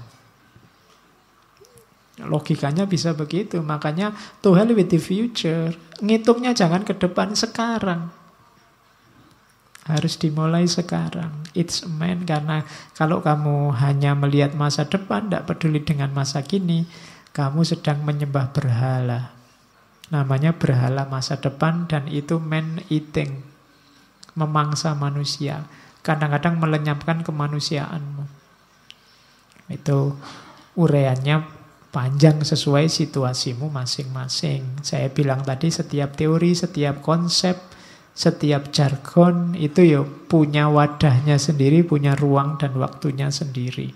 Logikanya bisa begitu. Makanya to hell with the future. Ngitungnya jangan ke depan, sekarang. Harus dimulai sekarang. It's a man. Karena kalau kamu hanya melihat masa depan, tidak peduli dengan masa kini, kamu sedang menyembah berhala. Namanya berhala masa depan, dan itu man eating, memangsa manusia. Kadang-kadang melenyapkan kemanusiaanmu. Itu uraiannya panjang sesuai situasimu masing-masing. Saya bilang tadi, setiap teori, setiap konsep, setiap jargon itu ya punya wadahnya sendiri, punya ruang dan waktunya sendiri.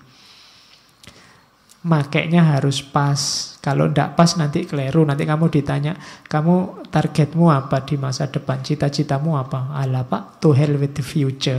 Makanya harus pas. Kalau tidak pas nanti keliru. Nanti kamu ditanya, kamu targetmu apa di masa depan? Cita-citamu apa? Alah Pak, to hell with the future.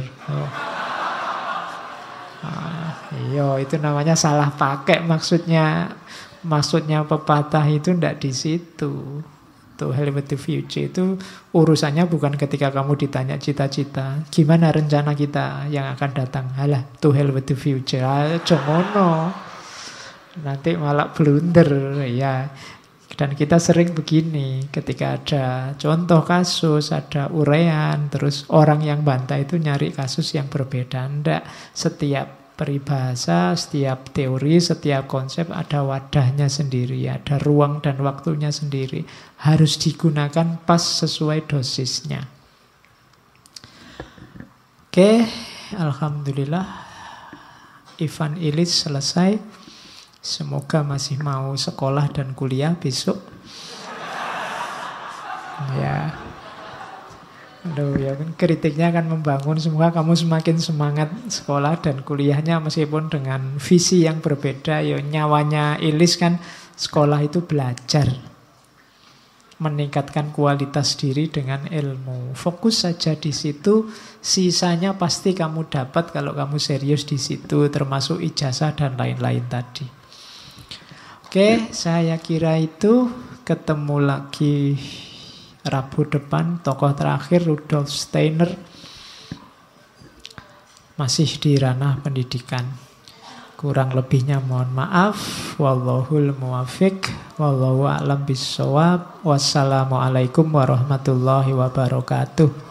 Iya, itu namanya salah pakai maksudnya. Maksudnya pepatah itu tidak di situ. To hell with the future itu urusannya bukan ketika kamu ditanya cita-cita. Gimana rencana kita yang akan datang? Alah, to hell with the future. Jomono. Nanti malah blunder ya. Dan kita sering begini, ketika ada contoh kasus, ada uraian, terus orang yang bantah itu nyari kasus yang berbeda. Ndak, setiap peribahasa, setiap teori, setiap konsep ada wadahnya sendiri, ada ruang dan waktunya sendiri. Harus digunakan pas sesuai dosisnya. Oke, alhamdulillah Ivan Illich selesai. Semoga masih mau sekolah dan kuliah besok. Ya. Aduh, ya kan kritiknya akan membangun. Semoga kamu semakin semangat sekolah dan kuliahnya meskipun dengan visi yang berbeda. Ya, nyawanya Illich kan sekolah itu belajar. Meningkatkan kualitas diri dengan ilmu. Fokus saja di situ, sisanya pasti kamu dapat kalau kamu serius di situ, termasuk ijazah dan lain-lain tadi. Oke, saya kira itu. Ketemu lagi Rabu depan. Tokoh terakhir Rudolf Steiner. masih di ranah pendidikan. Kurang lebihnya mohon maaf. Wallahul muwaffiq. Wallahu a'lam bishawab. Wassalamualaikum warahmatullahi wabarakatuh.